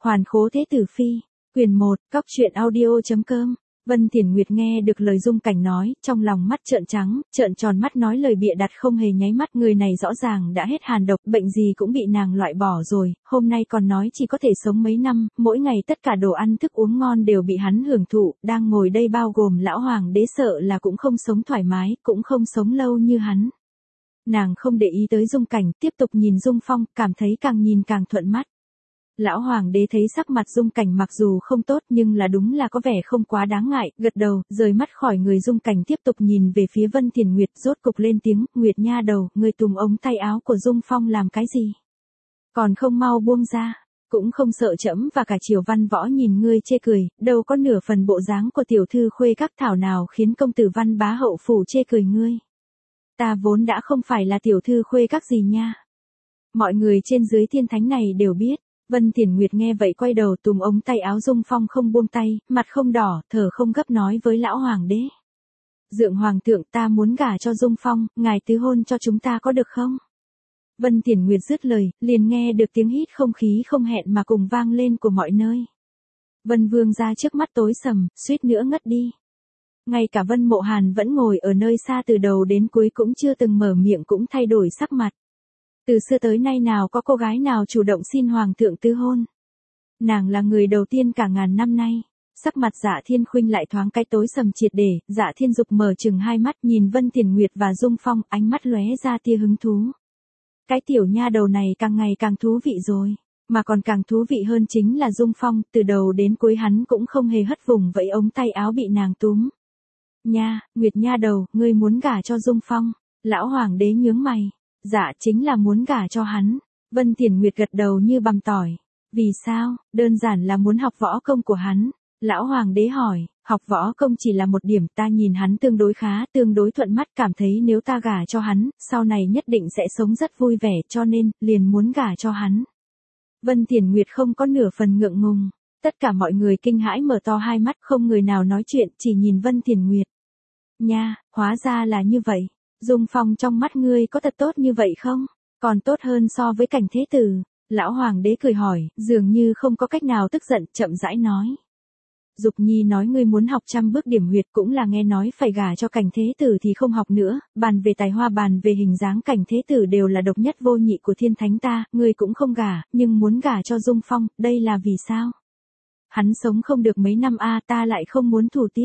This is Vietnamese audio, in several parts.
Hoàn khố thế tử phi, quyền 1, cóc truyện audio.com. Vân Thiển Nguyệt nghe được lời Dung Cảnh nói, trong lòng mắt trợn trắng, trợn tròn mắt nói lời bịa đặt không hề nháy mắt, người này rõ ràng đã hết hàn độc, bệnh gì cũng bị nàng loại bỏ rồi, hôm nay còn nói chỉ có thể sống mấy năm, mỗi ngày tất cả đồ ăn thức uống ngon đều bị hắn hưởng thụ, đang ngồi đây bao gồm lão hoàng đế sợ là cũng không sống thoải mái, cũng không sống lâu như hắn. Nàng không để ý tới Dung Cảnh, tiếp tục nhìn Dung Phong, cảm thấy càng nhìn càng thuận mắt. Lão hoàng đế thấy sắc mặt Dung Cảnh mặc dù không tốt nhưng là đúng là có vẻ không quá đáng ngại, gật đầu, rời mắt khỏi người Dung Cảnh tiếp tục nhìn về phía Vân Thiển Nguyệt, rốt cục lên tiếng, Nguyệt nha đầu, người tùm ống tay áo của Dung Phong làm cái gì? Còn không mau buông ra, cũng không sợ trẫm và cả triều văn võ nhìn ngươi chê cười, đâu có nửa phần bộ dáng của tiểu thư khuê các thảo nào khiến công tử Văn bá hậu phủ chê cười ngươi. Ta vốn đã không phải là tiểu thư khuê các gì nha. Mọi người trên dưới thiên thánh này đều biết. Vân Thiển Nguyệt nghe vậy quay đầu tùm ống tay áo Dung Phong không buông tay, mặt không đỏ, thở không gấp nói với lão hoàng đế. Dượng hoàng thượng, ta muốn gả cho Dung Phong, ngài tứ hôn cho chúng ta có được không? Vân Thiển Nguyệt dứt lời, liền nghe được tiếng hít không khí không hẹn mà cùng vang lên của mọi nơi. Vân Vương ra trước mắt tối sầm, suýt nữa ngất đi. Ngay cả Vân Mộ Hàn vẫn ngồi ở nơi xa từ đầu đến cuối cũng chưa từng mở miệng cũng thay đổi sắc mặt. Từ xưa tới nay nào có cô gái nào chủ động xin hoàng thượng tứ hôn. Nàng là người đầu tiên cả ngàn năm nay. Sắc mặt Dạ Thiên Khuynh lại thoáng cái tối sầm triệt để, Dạ Thiên Dục mở chừng hai mắt nhìn Vân Thiển Nguyệt và Dung Phong, ánh mắt lóe ra tia hứng thú. Cái tiểu nha đầu này càng ngày càng thú vị rồi, mà còn càng thú vị hơn chính là Dung Phong, từ đầu đến cuối hắn cũng không hề hất vùng vẫy ống tay áo bị nàng túm. Nha, Nguyệt nha đầu, ngươi muốn gả cho Dung Phong? Lão hoàng đế nhướng mày. Dạ chính là muốn gả cho hắn. Vân Thiển Nguyệt gật đầu như bằm tỏi. Vì sao? Đơn giản là muốn học võ công của hắn. Lão hoàng đế hỏi, học võ công chỉ là một điểm, ta nhìn hắn tương đối khá, tương đối thuận mắt, cảm thấy nếu ta gả cho hắn, sau này nhất định sẽ sống rất vui vẻ, cho nên, liền muốn gả cho hắn. Vân Thiển Nguyệt không có nửa phần ngượng ngùng. Tất cả mọi người kinh hãi mở to hai mắt, không người nào nói chuyện, chỉ nhìn Vân Thiển Nguyệt. Nha, hóa ra là như vậy. Dung Phong trong mắt ngươi có thật tốt như vậy không? Còn tốt hơn so với Cảnh Thế Tử. Lão hoàng đế cười hỏi, dường như không có cách nào tức giận, chậm rãi nói. Dục Nhi nói ngươi muốn học 100 bước điểm huyệt cũng là nghe nói phải gả cho Cảnh Thế Tử thì không học nữa, bàn về tài hoa bàn về hình dáng Cảnh Thế Tử đều là độc nhất vô nhị của thiên thánh ta, ngươi cũng không gả, nhưng muốn gả cho Dung Phong, đây là vì sao? Hắn sống không được mấy năm ta lại không muốn thủ tiết.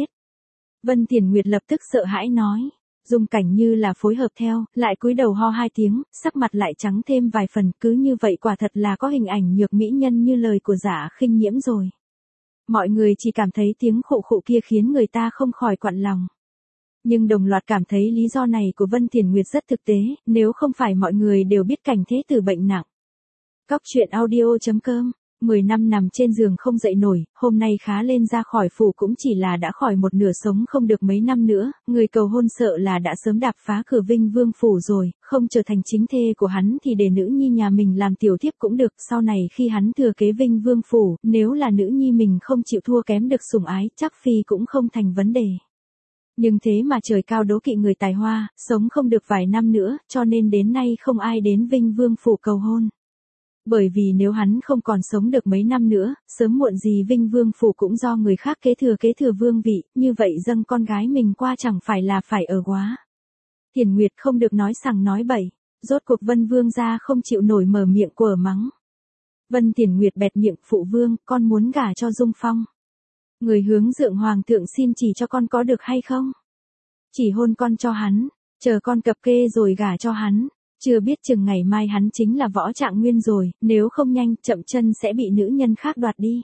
Vân Thiển Nguyệt lập tức sợ hãi nói. Dung Cảnh như là phối hợp theo, lại cúi đầu ho hai tiếng, sắc mặt lại trắng thêm vài phần, cứ như vậy quả thật là có hình ảnh nhược mỹ nhân như lời của Dạ Khinh Nhiễm rồi. Mọi người chỉ cảm thấy tiếng khụ khụ kia khiến người ta không khỏi quặn lòng. Nhưng đồng loạt cảm thấy lý do này của Vân Thiển Nguyệt rất thực tế, nếu không phải mọi người đều biết Cảnh Thế Tử bệnh nặng. Cóc truyện audio.com. 10 năm nằm trên giường không dậy nổi, hôm nay khá lên ra khỏi phủ cũng chỉ là đã khỏi một nửa sống không được mấy năm nữa, người cầu hôn sợ là đã sớm đạp phá cửa Vinh Vương phủ rồi, không trở thành chính thê của hắn thì để nữ nhi nhà mình làm tiểu thiếp cũng được, sau này khi hắn thừa kế Vinh Vương phủ, nếu là nữ nhi mình không chịu thua kém được sủng ái, chắc phi cũng không thành vấn đề. Nhưng thế mà trời cao đố kỵ người tài hoa, sống không được vài năm nữa, cho nên đến nay không ai đến Vinh Vương phủ cầu hôn. Bởi vì nếu hắn không còn sống được mấy năm nữa, sớm muộn gì Vinh Vương phủ cũng do người khác kế thừa vương vị, như vậy dâng con gái mình qua chẳng phải là phải ở quá. Thiển Nguyệt không được nói sằng nói bậy, rốt cuộc Vân Vương gia không chịu nổi mở miệng quở mắng. Vân Thiển Nguyệt bẹt miệng, phụ vương, con muốn gả cho Dung Phong. Người hướng dượng hoàng thượng xin chỉ cho con có được hay không? Chỉ hôn con cho hắn, chờ con cập kê rồi gả cho hắn. Chưa biết chừng ngày mai hắn chính là Võ Trạng Nguyên rồi, nếu không nhanh, chậm chân sẽ bị nữ nhân khác đoạt đi.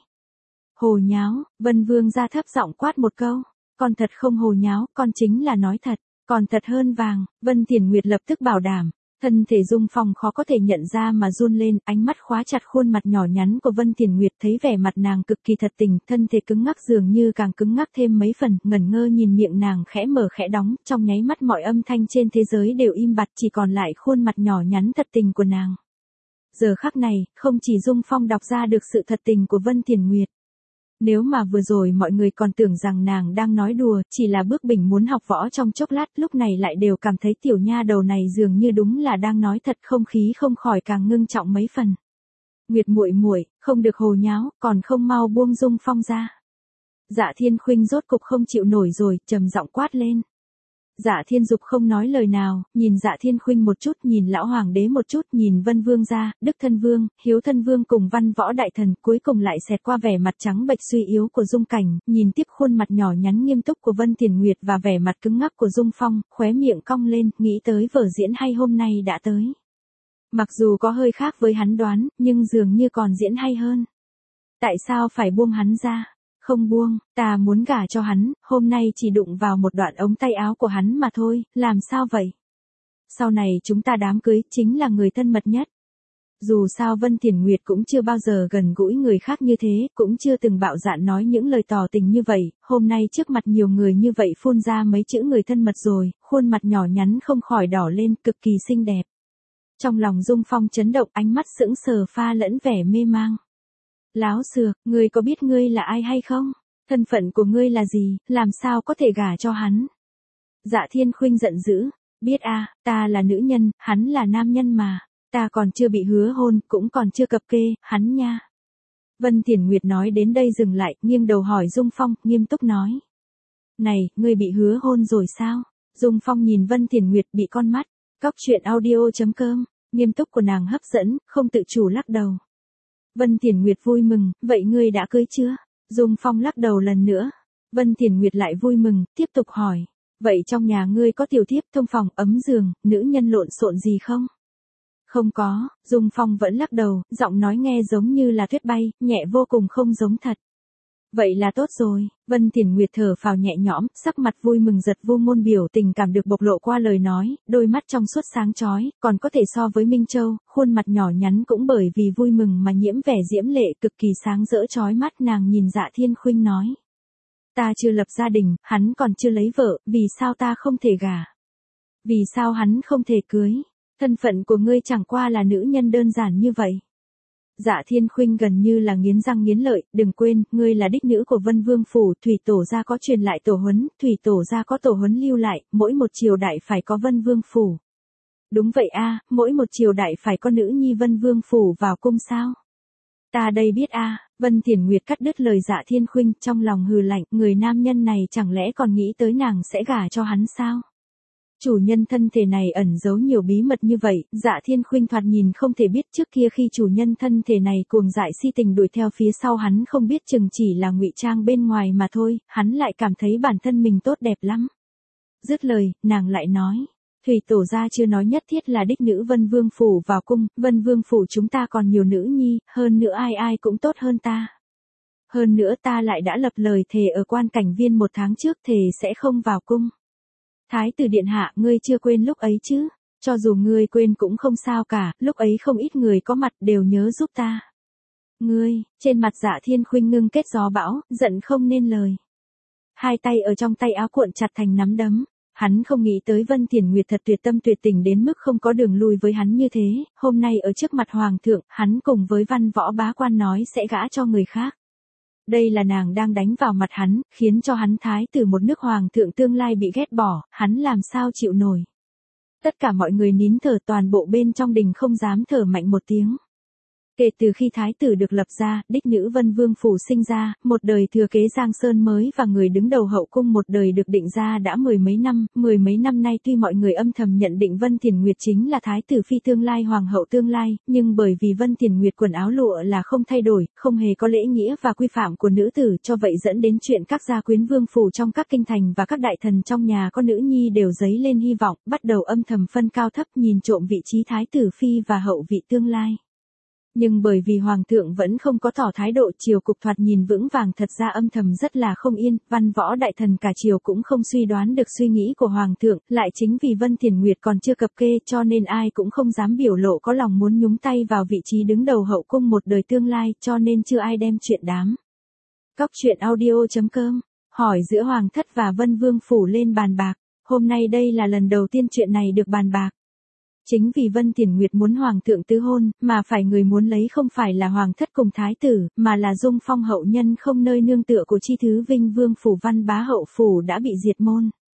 Hồ nháo, Vân Vương ra thấp giọng quát một câu. Con thật không hồ nháo, con chính là nói thật, còn thật hơn vàng, Vân Thiển Nguyệt lập tức bảo đảm. Thân thể Dung Phong khó có thể nhận ra mà run lên, ánh mắt khóa chặt khuôn mặt nhỏ nhắn của Vân Thiển Nguyệt, thấy vẻ mặt nàng cực kỳ thật tình, thân thể cứng ngắc dường như càng cứng ngắc thêm mấy phần, ngẩn ngơ nhìn miệng nàng khẽ mở khẽ đóng, trong nháy mắt mọi âm thanh trên thế giới đều im bặt, chỉ còn lại khuôn mặt nhỏ nhắn thật tình của nàng. Giờ khắc này, không chỉ Dung Phong đọc ra được sự thật tình của Vân Thiển Nguyệt. Nếu mà vừa rồi mọi người còn tưởng rằng nàng đang nói đùa, chỉ là bước bình muốn học võ trong chốc lát, lúc này lại đều cảm thấy tiểu nha đầu này dường như đúng là đang nói thật, không khí không khỏi càng ngưng trọng mấy phần. Nguyệt muội muội, không được hồ nháo, còn không mau buông Dung Phong ra. Dạ Thiên Khuynh rốt cục không chịu nổi rồi, trầm giọng quát lên. Dạ Thiên Dục không nói lời nào, nhìn Dạ Thiên Khuynh một chút, nhìn lão hoàng đế một chút, nhìn Vân Vương gia, Đức Thân Vương, Hiếu Thân Vương cùng Văn Võ đại thần, cuối cùng lại xẹt qua vẻ mặt trắng bệch suy yếu của Dung Cảnh, nhìn tiếp khuôn mặt nhỏ nhắn nghiêm túc của Vân Thiền Nguyệt và vẻ mặt cứng ngắc của Dung Phong, khóe miệng cong lên, nghĩ tới vở diễn hay hôm nay đã tới. Mặc dù có hơi khác với hắn đoán, nhưng dường như còn diễn hay hơn. Tại sao phải buông hắn ra? Không buông, ta muốn gả cho hắn, hôm nay chỉ đụng vào một đoạn ống tay áo của hắn mà thôi, làm sao vậy? Sau này chúng ta đám cưới chính là người thân mật nhất. Dù sao Vân Thiền Nguyệt cũng chưa bao giờ gần gũi người khác như thế, cũng chưa từng bạo dạn nói những lời tỏ tình như vậy, hôm nay trước mặt nhiều người như vậy phun ra mấy chữ người thân mật rồi, khuôn mặt nhỏ nhắn không khỏi đỏ lên, cực kỳ xinh đẹp. Trong lòng Dung Phong chấn động, ánh mắt sững sờ pha lẫn vẻ mê mang. Láo xược, ngươi có biết ngươi là ai hay không? Thân phận của ngươi là gì, làm sao có thể gả cho hắn? Dạ Thiên Khuynh giận dữ, biết a, ta là nữ nhân, hắn là nam nhân mà, ta còn chưa bị hứa hôn, cũng còn chưa cập kê, hắn nha. Vân Thiền Nguyệt nói đến đây dừng lại, nghiêng đầu hỏi Dung Phong, nghiêm túc nói. Này, ngươi bị hứa hôn rồi sao? Dung Phong nhìn Vân Thiền Nguyệt bị con mắt, Cóc Truyện Audio.com, nghiêm túc của nàng hấp dẫn, không tự chủ lắc đầu. Vân Thiền Nguyệt vui mừng, vậy ngươi đã cưới chưa? Dung Phong lắc đầu lần nữa. Vân Thiền Nguyệt lại vui mừng, tiếp tục hỏi. Vậy trong nhà ngươi có tiểu thiếp, thông phòng, ấm giường, nữ nhân lộn xộn gì không? Không có, Dung Phong vẫn lắc đầu, giọng nói nghe giống như là tuyết bay, nhẹ vô cùng không giống thật. Vậy là tốt rồi, Vân Thiền Nguyệt thở phào nhẹ nhõm, sắc mặt vui mừng giật vô ngôn biểu tình cảm được bộc lộ qua lời nói, đôi mắt trong suốt sáng chói, còn có thể so với Minh Châu, khuôn mặt nhỏ nhắn cũng bởi vì vui mừng mà nhiễm vẻ diễm lệ cực kỳ sáng rỡ chói mắt. Nàng nhìn Dạ Thiên Khuynh nói. Ta chưa lập gia đình, hắn còn chưa lấy vợ, vì sao ta không thể gả? Vì sao hắn không thể cưới? Thân phận của ngươi chẳng qua là nữ nhân đơn giản như vậy. Dạ Thiên Khuynh gần như là nghiến răng nghiến lợi, đừng quên, ngươi là đích nữ của Vân Vương phủ, thủy tổ gia có truyền lại tổ huấn, thủy tổ gia có tổ huấn lưu lại, mỗi một triều đại phải có Vân Vương phủ. Đúng vậy a, mỗi một triều đại phải có nữ nhi Vân Vương phủ vào cung sao? Ta đây biết a. Vân Thiền Nguyệt cắt đứt lời Dạ Thiên Khuynh, trong lòng hừ lạnh, người nam nhân này chẳng lẽ còn nghĩ tới nàng sẽ gả cho hắn sao? Chủ nhân thân thể này ẩn giấu nhiều bí mật như vậy, Dạ Thiên Khuynh thoạt nhìn không thể biết trước kia khi chủ nhân thân thể này cuồng dại si tình đuổi theo phía sau hắn không biết chừng chỉ là ngụy trang bên ngoài mà thôi, hắn lại cảm thấy bản thân mình tốt đẹp lắm. Dứt lời, nàng lại nói, thủy tổ gia chưa nói nhất thiết là đích nữ Vân Vương phủ vào cung, Vân Vương phủ chúng ta còn nhiều nữ nhi, hơn nữa ai ai cũng tốt hơn ta. Hơn nữa ta lại đã lập lời thề ở quan cảnh viên 1 tháng trước thề sẽ không vào cung. Thái tử điện hạ, ngươi chưa quên lúc ấy chứ? Cho dù ngươi quên cũng không sao cả, lúc ấy không ít người có mặt đều nhớ giúp ta. Ngươi, trên mặt Dạ Thiên Khuynh ngưng kết gió bão, giận không nên lời. Hai tay ở trong tay áo cuộn chặt thành nắm đấm. Hắn không nghĩ tới Vân Thiền Nguyệt thật tuyệt tâm tuyệt tình đến mức không có đường lui với hắn như thế, hôm nay ở trước mặt Hoàng thượng, hắn cùng với Văn Võ bá quan nói sẽ gả cho người khác. Đây là nàng đang đánh vào mặt hắn, khiến cho hắn thái tử một nước hoàng thượng tương lai bị ghét bỏ, hắn làm sao chịu nổi. Tất cả mọi người nín thở, toàn bộ bên trong đình không dám thở mạnh một tiếng. Kể từ khi thái tử được lập ra, đích nữ Vân Vương phủ sinh ra, một đời thừa kế Giang Sơn mới và người đứng đầu hậu cung một đời được định ra đã mười mấy năm nay tuy mọi người âm thầm nhận định Vân Thiền Nguyệt chính là thái tử phi tương lai hoàng hậu tương lai, nhưng bởi vì Vân Thiền Nguyệt quần áo lụa là không thay đổi, không hề có lễ nghĩa và quy phạm của nữ tử, cho vậy dẫn đến chuyện các gia quyến vương phủ trong các kinh thành và các đại thần trong nhà có nữ nhi đều dấy lên hy vọng, bắt đầu âm thầm phân cao thấp nhìn trộm vị trí thái tử phi và hậu vị tương lai. Nhưng bởi vì Hoàng thượng vẫn không có tỏ thái độ, triều cục thoạt nhìn vững vàng thật ra âm thầm rất là không yên, Văn Võ đại thần cả triều cũng không suy đoán được suy nghĩ của Hoàng thượng, lại chính vì Vân Thiền Nguyệt còn chưa cập kê cho nên ai cũng không dám biểu lộ có lòng muốn nhúng tay vào vị trí đứng đầu hậu cung một đời tương lai, cho nên chưa ai đem chuyện đám. Cóc Truyện Audio.com, hỏi giữa Hoàng thất và Vân Vương phủ lên bàn bạc, hôm nay đây là lần đầu tiên chuyện này được bàn bạc. Chính vì Vân Thiền Nguyệt muốn Hoàng thượng tứ hôn, mà phải người muốn lấy không phải là Hoàng thất cùng Thái tử, mà là Dung Phong hậu nhân không nơi nương tựa của chi thứ Vinh Vương phủ Văn Bá hậu phủ đã bị diệt môn.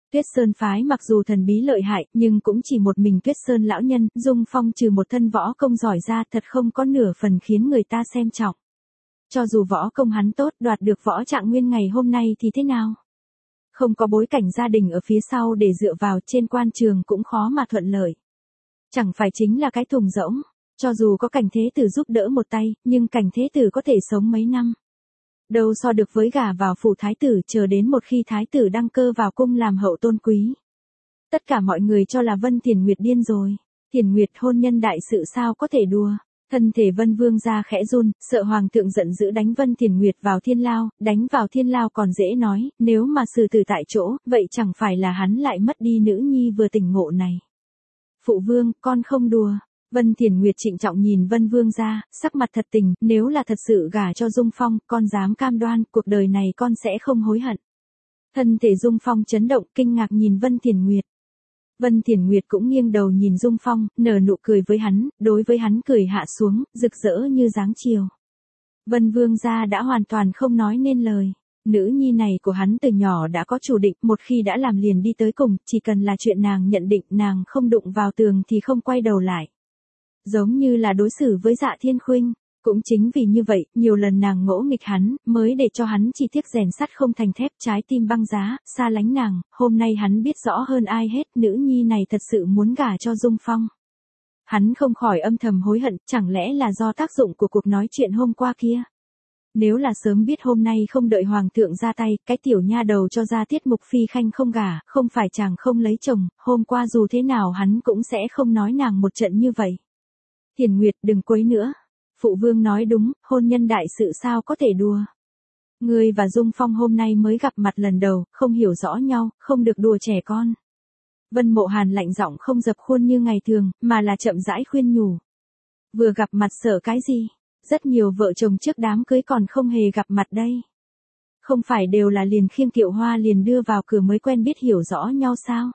Tuyết Sơn phái mặc dù thần bí lợi hại, nhưng cũng chỉ một mình Tuyết Sơn lão nhân, Dung Phong trừ một thân võ công giỏi ra thật không có nửa phần khiến người ta xem trọng. Cho dù võ công hắn tốt, đoạt được võ trạng nguyên ngày hôm nay thì thế nào? Không có bối cảnh gia đình ở phía sau để dựa vào, trên quan trường cũng khó mà thuận lợi. Chẳng phải chính là cái thùng rỗng, cho dù có Cảnh Thế Tử giúp đỡ một tay, nhưng Cảnh Thế Tử có thể sống mấy năm. Đâu so được với gả vào phủ thái tử, chờ đến một khi thái tử đăng cơ vào cung làm hậu tôn quý. Tất cả mọi người cho là Vân Thiền Nguyệt điên rồi. Thiền Nguyệt hôn nhân đại sự sao có thể đùa. Thân thể Vân Vương ra khẽ run, sợ hoàng thượng giận dữ đánh Vân Thiền Nguyệt vào thiên lao, đánh vào thiên lao còn dễ nói, nếu mà xử tử tại chỗ, vậy chẳng phải là hắn lại mất đi nữ nhi vừa tỉnh ngộ này. Phụ vương, con không đùa. Vân Thiền Nguyệt trịnh trọng nhìn Vân Vương ra, sắc mặt thật tình, nếu là thật sự gả cho Dung Phong, con dám cam đoan, cuộc đời này con sẽ không hối hận. Thân thể Dung Phong chấn động, kinh ngạc nhìn Vân Thiền Nguyệt. Vân Thiền Nguyệt cũng nghiêng đầu nhìn Dung Phong, nở nụ cười với hắn, đối với hắn cười hạ xuống, rực rỡ như dáng chiều. Vân Vương gia đã hoàn toàn không nói nên lời. Nữ nhi này của hắn từ nhỏ đã có chủ định, một khi đã làm liền đi tới cùng, chỉ cần là chuyện nàng nhận định, nàng không đụng vào tường thì không quay đầu lại. Giống như là đối xử với Dạ Thiên Khuynh. Cũng chính vì như vậy, nhiều lần nàng ngỗ nghịch hắn, mới để cho hắn chỉ tiếc rèn sắt không thành thép, trái tim băng giá, xa lánh nàng. Hôm nay hắn biết rõ hơn ai hết, nữ nhi này thật sự muốn gả cho Dung Phong. Hắn không khỏi âm thầm hối hận, chẳng lẽ là do tác dụng của cuộc nói chuyện hôm qua kia. Nếu là sớm biết hôm nay không đợi hoàng thượng ra tay, cái tiểu nha đầu cho ra tiết mục phi khanh không gả, không phải chàng không lấy chồng, hôm qua dù thế nào hắn cũng sẽ không nói nàng một trận như vậy. Thiền Nguyệt đừng quấy nữa. Phụ vương nói đúng, hôn nhân đại sự sao có thể đùa. Ngươi và Dung Phong hôm nay mới gặp mặt lần đầu, không hiểu rõ nhau, không được đùa trẻ con. Vân Mộ Hàn lạnh giọng không dập khuôn như ngày thường, mà là chậm rãi khuyên nhủ. Vừa gặp mặt sợ cái gì? Rất nhiều vợ chồng trước đám cưới còn không hề gặp mặt đây. Không phải đều là liền khiêng kiệu hoa liền đưa vào cửa mới quen biết hiểu rõ nhau sao?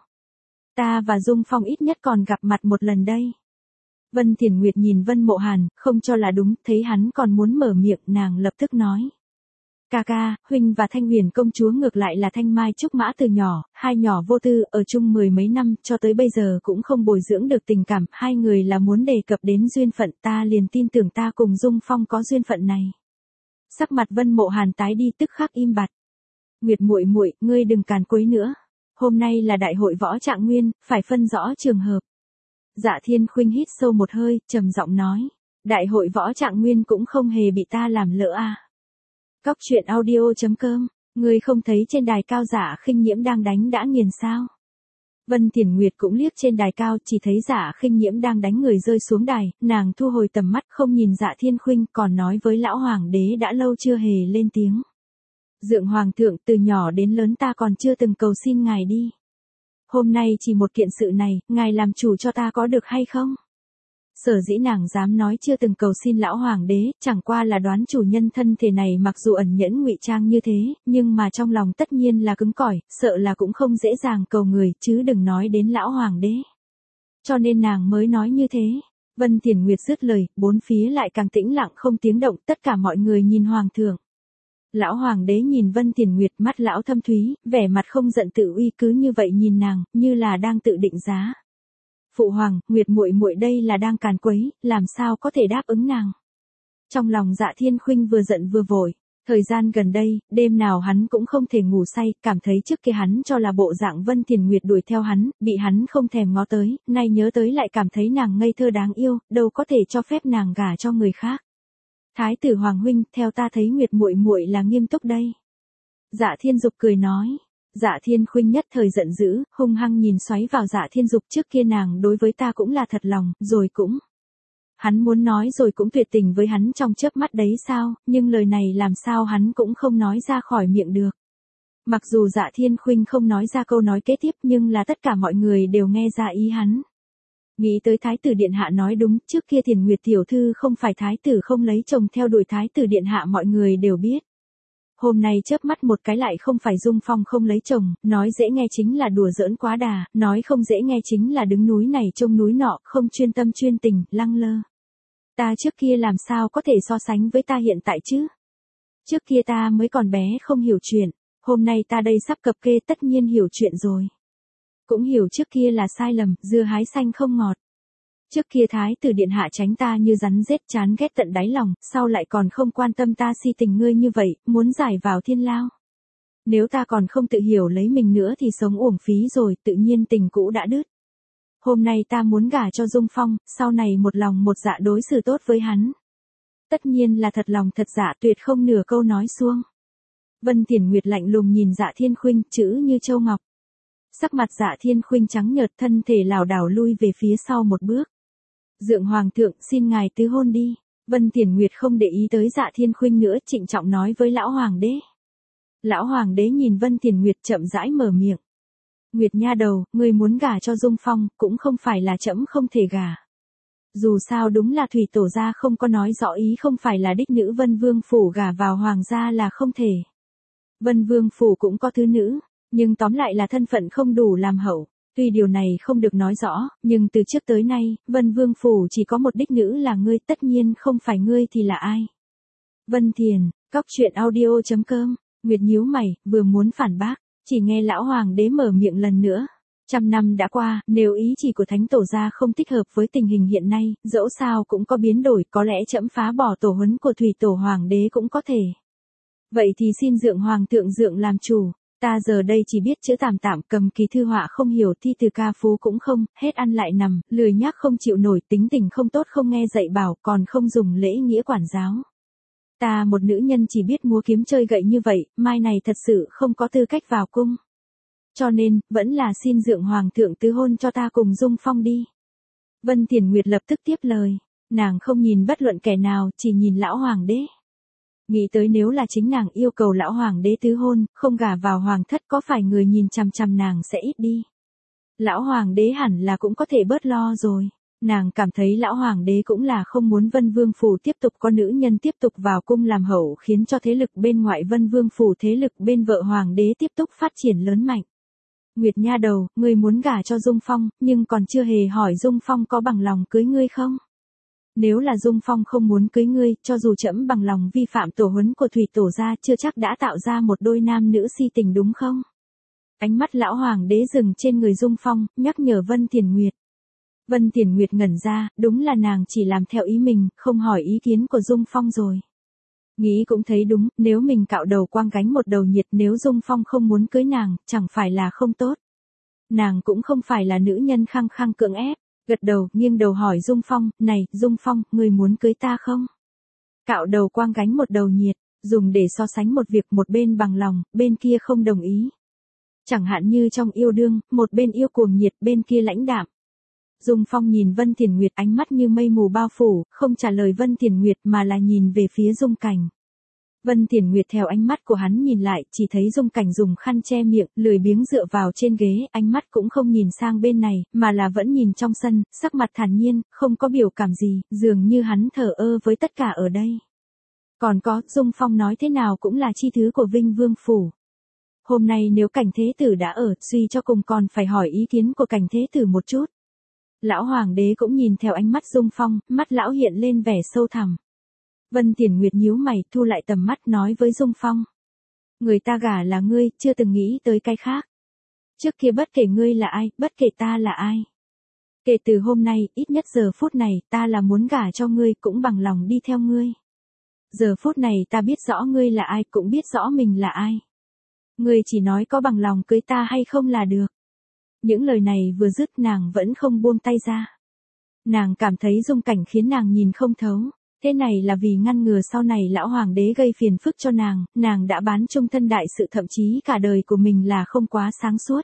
Ta và Dung Phong ít nhất còn gặp mặt một lần đây. Vân Thiền Nguyệt nhìn Vân Mộ Hàn, không cho là đúng, thấy hắn còn muốn mở miệng, nàng lập tức nói. Ca ca, huynh và Thanh Huyền công chúa ngược lại là thanh mai trúc mã từ nhỏ, hai nhỏ vô tư, ở chung mười mấy năm, cho tới bây giờ cũng không bồi dưỡng được tình cảm, hai người là muốn đề cập đến duyên phận, ta liền tin tưởng ta cùng Dung Phong có duyên phận này. Sắc mặt Vân Mộ Hàn tái đi tức khắc im bặt. Nguyệt muội muội, ngươi đừng càn quấy nữa. Hôm nay là đại hội võ trạng nguyên, phải phân rõ trường hợp. Dạ Thiên Khuynh hít sâu một hơi, trầm giọng nói. Đại hội võ trạng nguyên cũng không hề bị ta làm lỡ à. Cóc truyện audio.com, ngươi không thấy trên đài cao Dạ Khinh Nhiễm đang đánh đã nghiền sao? Vân Thiền Nguyệt cũng liếc trên đài cao, chỉ thấy Dạ Khinh Nhiễm đang đánh người rơi xuống đài, nàng thu hồi tầm mắt không nhìn Dạ Thiên Khuynh, còn nói với lão hoàng đế đã lâu chưa hề lên tiếng. Dượng hoàng thượng, từ nhỏ đến lớn ta còn chưa từng cầu xin ngài đi. Hôm nay chỉ một kiện sự này, ngài làm chủ cho ta có được hay không? Sở dĩ nàng dám nói chưa từng cầu xin lão hoàng đế, chẳng qua là đoán chủ nhân thân thể này mặc dù ẩn nhẫn ngụy trang như thế, nhưng mà trong lòng tất nhiên là cứng cỏi, sợ là cũng không dễ dàng cầu người, chứ đừng nói đến lão hoàng đế. Cho nên nàng mới nói như thế. Vân Thiền Nguyệt dứt lời, bốn phía lại càng tĩnh lặng không tiếng động, tất cả mọi người nhìn hoàng thượng. Lão hoàng đế nhìn Vân Thiền Nguyệt, mắt lão thâm thúy, vẻ mặt không giận tự uy, cứ như vậy nhìn nàng, như là đang tự định giá. Phụ hoàng, Nguyệt muội muội đây là đang càn quấy, làm sao có thể đáp ứng nàng. Trong lòng Dạ Thiên Khuynh vừa giận vừa vội, thời gian gần đây, đêm nào hắn cũng không thể ngủ say, cảm thấy trước kia hắn cho là bộ dạng Vân Thiền Nguyệt đuổi theo hắn, bị hắn không thèm ngó tới, nay nhớ tới lại cảm thấy nàng ngây thơ đáng yêu, đâu có thể cho phép nàng gả cho người khác. Thái tử Hoàng huynh, theo ta thấy Nguyệt muội muội là nghiêm túc đây. Dạ Thiên Dục cười nói. Dạ Thiên Khuynh nhất thời giận dữ, hung hăng nhìn xoáy vào Dạ Thiên Dục, trước kia nàng đối với ta cũng là thật lòng, rồi cũng. Hắn muốn nói rồi cũng tuyệt tình với hắn trong chớp mắt đấy sao, nhưng lời này làm sao hắn cũng không nói ra khỏi miệng được. Mặc dù Dạ Thiên Khuynh không nói ra câu nói kế tiếp, nhưng là tất cả mọi người đều nghe ra ý hắn. Nghĩ tới Thái tử Điện Hạ nói đúng, trước kia Thiền Nguyệt tiểu thư không phải Thái tử không lấy chồng theo đuổi Thái tử Điện Hạ mọi người đều biết. Hôm nay chớp mắt một cái lại không phải Dung Phong không lấy chồng, nói dễ nghe chính là đùa giỡn quá đà, nói không dễ nghe chính là đứng núi này trông núi nọ, không chuyên tâm chuyên tình, lăng lơ. Ta trước kia làm sao có thể so sánh với ta hiện tại chứ? Trước kia ta mới còn bé không hiểu chuyện, hôm nay ta đây sắp cập kê tất nhiên hiểu chuyện rồi. Cũng hiểu trước kia là sai lầm, dưa hái xanh không ngọt. Trước kia thái tử điện hạ tránh ta như rắn rết chán ghét tận đáy lòng, sau lại còn không quan tâm ta si tình ngươi như vậy, muốn giải vào thiên lao. Nếu ta còn không tự hiểu lấy mình nữa thì sống uổng phí rồi, tự nhiên tình cũ đã đứt. Hôm nay ta muốn gả cho Dung Phong, sau này một lòng một dạ đối xử tốt với hắn. Tất nhiên là thật lòng thật dạ, tuyệt không nửa câu nói suông. Vân Thiển Nguyệt lạnh lùng nhìn Dạ Thiên Khuynh, chữ như châu ngọc. Sắc mặt Dạ Thiên Khuynh trắng nhợt, thân thể lảo đảo lui về phía sau một bước. Dượng hoàng thượng, xin ngài tứ hôn đi. Vân Thiển Nguyệt không để ý tới Dạ Thiên Khuynh nữa, trịnh trọng nói với lão hoàng đế. Lão hoàng đế nhìn Vân Thiển Nguyệt chậm rãi mở miệng. Nguyệt nha đầu, ngươi muốn gả cho Dung Phong, cũng không phải là trẫm không thể gả. Dù sao đúng là thủy tổ gia không có nói rõ ý, không phải là đích nữ Vân Vương phủ gả vào hoàng gia là không thể. Vân Vương phủ cũng có thứ nữ, nhưng tóm lại là thân phận không đủ làm hậu. Tuy điều này không được nói rõ, nhưng từ trước tới nay, Vân Vương phủ chỉ có một đích nữ là ngươi, tất nhiên không phải ngươi thì là ai. Vân Thiền, cóc truyện audio.com. Nguyệt nhíu mày, vừa muốn phản bác, chỉ nghe lão hoàng đế mở miệng lần nữa. 100 năm đã qua, nếu ý chỉ của thánh tổ gia không thích hợp với tình hình hiện nay, dẫu sao cũng có biến đổi, có lẽ trẫm phá bỏ tổ huấn của thủy tổ hoàng đế cũng có thể. Vậy thì xin dượng hoàng thượng dượng làm chủ, ta giờ đây chỉ biết chữ tạm tạm, cầm ký thư họa không hiểu, thi từ ca phú cũng không, hết ăn lại nằm, lười nhác không chịu nổi, tính tình không tốt, không nghe dạy bảo, còn không dùng lễ nghĩa quản giáo. Ta một nữ nhân chỉ biết múa kiếm chơi gậy như vậy, mai này thật sự không có tư cách vào cung. Cho nên, vẫn là xin dượng hoàng thượng tứ hôn cho ta cùng Dung Phong đi. Vân Thiển Nguyệt lập tức tiếp lời, nàng không nhìn bất luận kẻ nào, chỉ nhìn lão hoàng đế. Nghĩ tới nếu là chính nàng yêu cầu lão hoàng đế tứ hôn, không gả vào hoàng thất, có phải người nhìn chằm chằm nàng sẽ ít đi. Lão hoàng đế hẳn là cũng có thể bớt lo rồi. Nàng cảm thấy lão hoàng đế cũng là không muốn Vân Vương phủ tiếp tục có nữ nhân tiếp tục vào cung làm hậu, khiến cho thế lực bên ngoại Vân Vương phủ, thế lực bên vợ hoàng đế tiếp tục phát triển lớn mạnh. Nguyệt nha đầu, ngươi muốn gả cho Dung Phong, nhưng còn chưa hề hỏi Dung Phong có bằng lòng cưới ngươi không? Nếu là Dung Phong không muốn cưới ngươi, cho dù trẫm bằng lòng vi phạm tổ huấn của thủy tổ gia, chưa chắc đã tạo ra một đôi nam nữ si tình đúng không? Ánh mắt lão hoàng đế dừng trên người Dung Phong, nhắc nhở Vân Thiển Nguyệt. Vân Thiển Nguyệt ngẩn ra, đúng là nàng chỉ làm theo ý mình, không hỏi ý kiến của Dung Phong rồi. Nghĩ cũng thấy đúng, nếu mình cạo đầu quang gánh một đầu nhiệt, nếu Dung Phong không muốn cưới nàng, chẳng phải là không tốt. Nàng cũng không phải là nữ nhân khăng khăng cưỡng ép, gật đầu, nghiêng đầu hỏi Dung Phong, này, Dung Phong, ngươi muốn cưới ta không? Cạo đầu quang gánh một đầu nhiệt, dùng để so sánh một việc, một bên bằng lòng, bên kia không đồng ý. Chẳng hạn như trong yêu đương, một bên yêu cuồng nhiệt, bên kia lãnh đạm. Dung Phong nhìn Vân Thiển Nguyệt, ánh mắt như mây mù bao phủ, không trả lời Vân Thiển Nguyệt mà là nhìn về phía Dung Cảnh. Vân Thiển Nguyệt theo ánh mắt của hắn nhìn lại, chỉ thấy Dung Cảnh dùng khăn che miệng, lười biếng dựa vào trên ghế, ánh mắt cũng không nhìn sang bên này, mà là vẫn nhìn trong sân, sắc mặt thản nhiên, không có biểu cảm gì, dường như hắn thờ ơ với tất cả ở đây. Còn có, Dung Phong nói thế nào cũng là chi thứ của Vinh Vương phủ. Hôm nay nếu Cảnh Thế Tử đã ở, suy cho cùng còn phải hỏi ý kiến của Cảnh Thế Tử một chút. Lão hoàng đế cũng nhìn theo ánh mắt Dung Phong, mắt lão hiện lên vẻ sâu thẳm. Vân Thiển Nguyệt nhíu mày, thu lại tầm mắt, nói với Dung Phong. Người ta gả là ngươi, chưa từng nghĩ tới cái khác. Trước kia bất kể ngươi là ai, bất kể ta là ai. Kể từ hôm nay, ít nhất giờ phút này, ta là muốn gả cho ngươi, cũng bằng lòng đi theo ngươi. Giờ phút này ta biết rõ ngươi là ai, cũng biết rõ mình là ai. Ngươi chỉ nói có bằng lòng cưới ta hay không là được. Những lời này vừa dứt, nàng vẫn không buông tay ra. Nàng cảm thấy Dung Cảnh khiến nàng nhìn không thấu. Thế này là vì ngăn ngừa sau này lão hoàng đế gây phiền phức cho nàng đã bán chung thân đại sự, thậm chí cả đời của mình là không quá sáng suốt.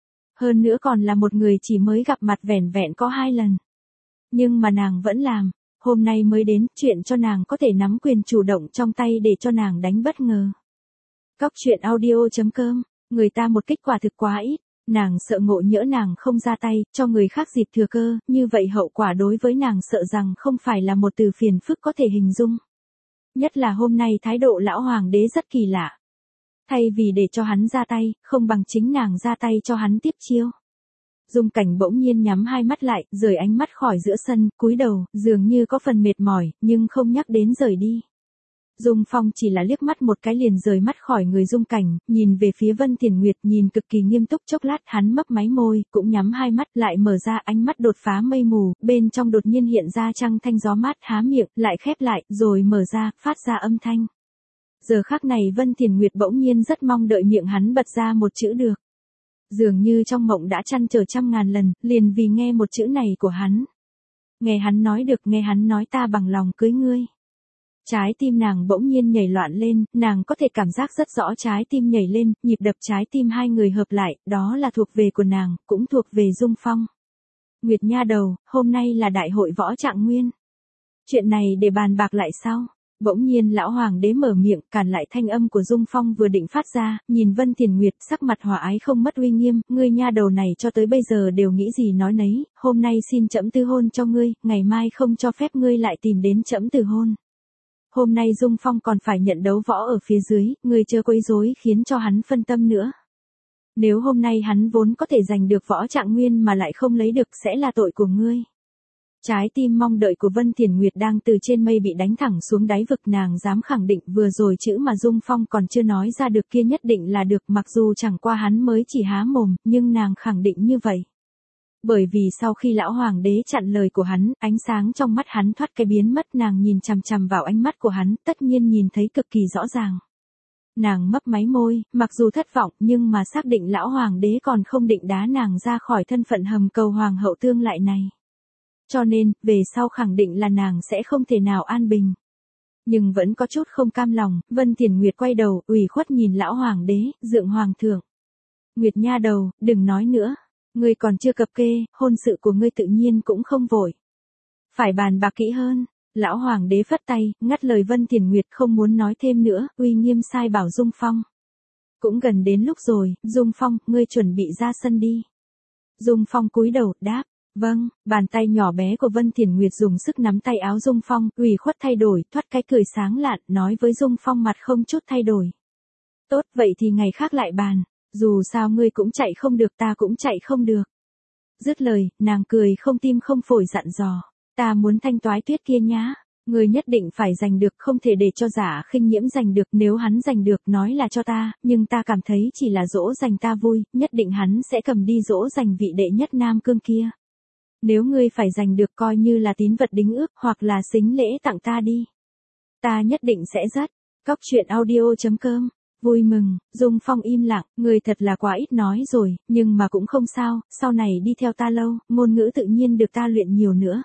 Hơn nữa còn là một người chỉ mới gặp mặt vẻn vẹn có 2 lần. Nhưng mà nàng vẫn làm, hôm nay mới đến, chuyện cho nàng có thể nắm quyền chủ động trong tay để cho nàng đánh bất ngờ. Cóc truyện audio.com, người ta một kết quả thực quá ít. Nàng sợ ngộ nhỡ nàng không ra tay, cho người khác dịp thừa cơ, như vậy hậu quả đối với nàng sợ rằng không phải là một từ phiền phức có thể hình dung. Nhất là hôm nay thái độ lão hoàng đế rất kỳ lạ. Thay vì để cho hắn ra tay, không bằng chính nàng ra tay cho hắn tiếp chiêu. Dung Cảnh bỗng nhiên nhắm hai mắt lại, rời ánh mắt khỏi giữa sân, cúi đầu, dường như có phần mệt mỏi, nhưng không nhắc đến rời đi. Dung Phong chỉ là liếc mắt một cái liền rời mắt khỏi người Dung Cảnh, nhìn về phía Vân Thiền Nguyệt nhìn cực kỳ nghiêm túc, chốc lát hắn mấp máy môi, cũng nhắm hai mắt lại mở ra, ánh mắt đột phá mây mù, bên trong đột nhiên hiện ra trăng thanh gió mát, há miệng, lại khép lại, rồi mở ra, phát ra âm thanh. Giờ khắc này Vân Thiền Nguyệt bỗng nhiên rất mong đợi miệng hắn bật ra một chữ được. Dường như trong mộng đã trăn trở trăm ngàn lần, liền vì nghe một chữ này của hắn. Nghe hắn nói được, nghe hắn nói ta bằng lòng cưới ngươi. Trái tim nàng bỗng nhiên nhảy loạn lên, nàng có thể cảm giác rất rõ trái tim nhảy lên, nhịp đập trái tim hai người hợp lại, đó là thuộc về của nàng, cũng thuộc về Dung Phong. Nguyệt nha đầu, hôm nay là đại hội võ trạng nguyên. Chuyện này để bàn bạc lại sau. Bỗng nhiên lão hoàng đế mở miệng, cản lại thanh âm của Dung Phong vừa định phát ra, nhìn Vân Thiền Nguyệt, sắc mặt hòa ái không mất uy nghiêm, ngươi nha đầu này cho tới bây giờ đều nghĩ gì nói nấy, hôm nay xin trẫm tư hôn cho ngươi, ngày mai không cho phép ngươi lại tìm đến trẫm từ hôn. Hôm nay Dung Phong còn phải nhận đấu võ ở phía dưới, ngươi chớ quấy rối khiến cho hắn phân tâm nữa. Nếu hôm nay hắn vốn có thể giành được võ trạng nguyên mà lại không lấy được sẽ là tội của ngươi. Trái tim mong đợi của Vân Thiền Nguyệt đang từ trên mây bị đánh thẳng xuống đáy vực, nàng dám khẳng định vừa rồi chữ mà Dung Phong còn chưa nói ra được kia nhất định là được, mặc dù chẳng qua hắn mới chỉ há mồm, nhưng nàng khẳng định như vậy. Bởi vì sau khi lão hoàng đế chặn lời của hắn, ánh sáng trong mắt hắn thoát cái biến mất, nàng nhìn chằm chằm vào ánh mắt của hắn, tất nhiên nhìn thấy cực kỳ rõ ràng. Nàng mấp máy môi, mặc dù thất vọng nhưng mà xác định lão hoàng đế còn không định đá nàng ra khỏi thân phận hầm cầu hoàng hậu tương lại này. Cho nên, về sau khẳng định là nàng sẽ không thể nào an bình. Nhưng vẫn có chút không cam lòng, Vân Thiền Nguyệt quay đầu, ủy khuất nhìn lão hoàng đế, dượng hoàng thượng. Nguyệt nha đầu, đừng nói nữa. Ngươi còn chưa cập kê, hôn sự của ngươi tự nhiên cũng không vội. Phải bàn bạc kỹ hơn. Lão hoàng đế phất tay, ngắt lời Vân Thiền Nguyệt không muốn nói thêm nữa, uy nghiêm sai bảo Dung Phong. Cũng gần đến lúc rồi, Dung Phong, ngươi chuẩn bị ra sân đi. Dung Phong cúi đầu, đáp. Vâng, bàn tay nhỏ bé của Vân Thiền Nguyệt dùng sức nắm tay áo Dung Phong, ủy khuất thay đổi, thoát cái cười sáng lạn, nói với Dung Phong mặt không chút thay đổi. Tốt, vậy thì ngày khác lại bàn, dù sao ngươi cũng chạy không được ta cũng chạy không được. Dứt lời, nàng cười không tim không phổi dặn dò, ta muốn Thanh Toái Tuyết kia nhá, ngươi nhất định phải giành được, không thể để cho Giả Khinh Nhiễm giành được, nếu hắn giành được nói là cho ta, nhưng ta cảm thấy chỉ là dỗ dành ta vui, nhất định hắn sẽ cầm đi dỗ dành vị đệ nhất Nam Cương kia. Nếu ngươi phải giành được coi như là tín vật đính ước hoặc là sính lễ tặng ta đi. Ta nhất định sẽ rất. Cóc truyện audio.com. Vui mừng, Dung Phong im lặng, ngươi thật là quá ít nói rồi, nhưng mà cũng không sao, sau này đi theo ta lâu, ngôn ngữ tự nhiên được ta luyện nhiều nữa.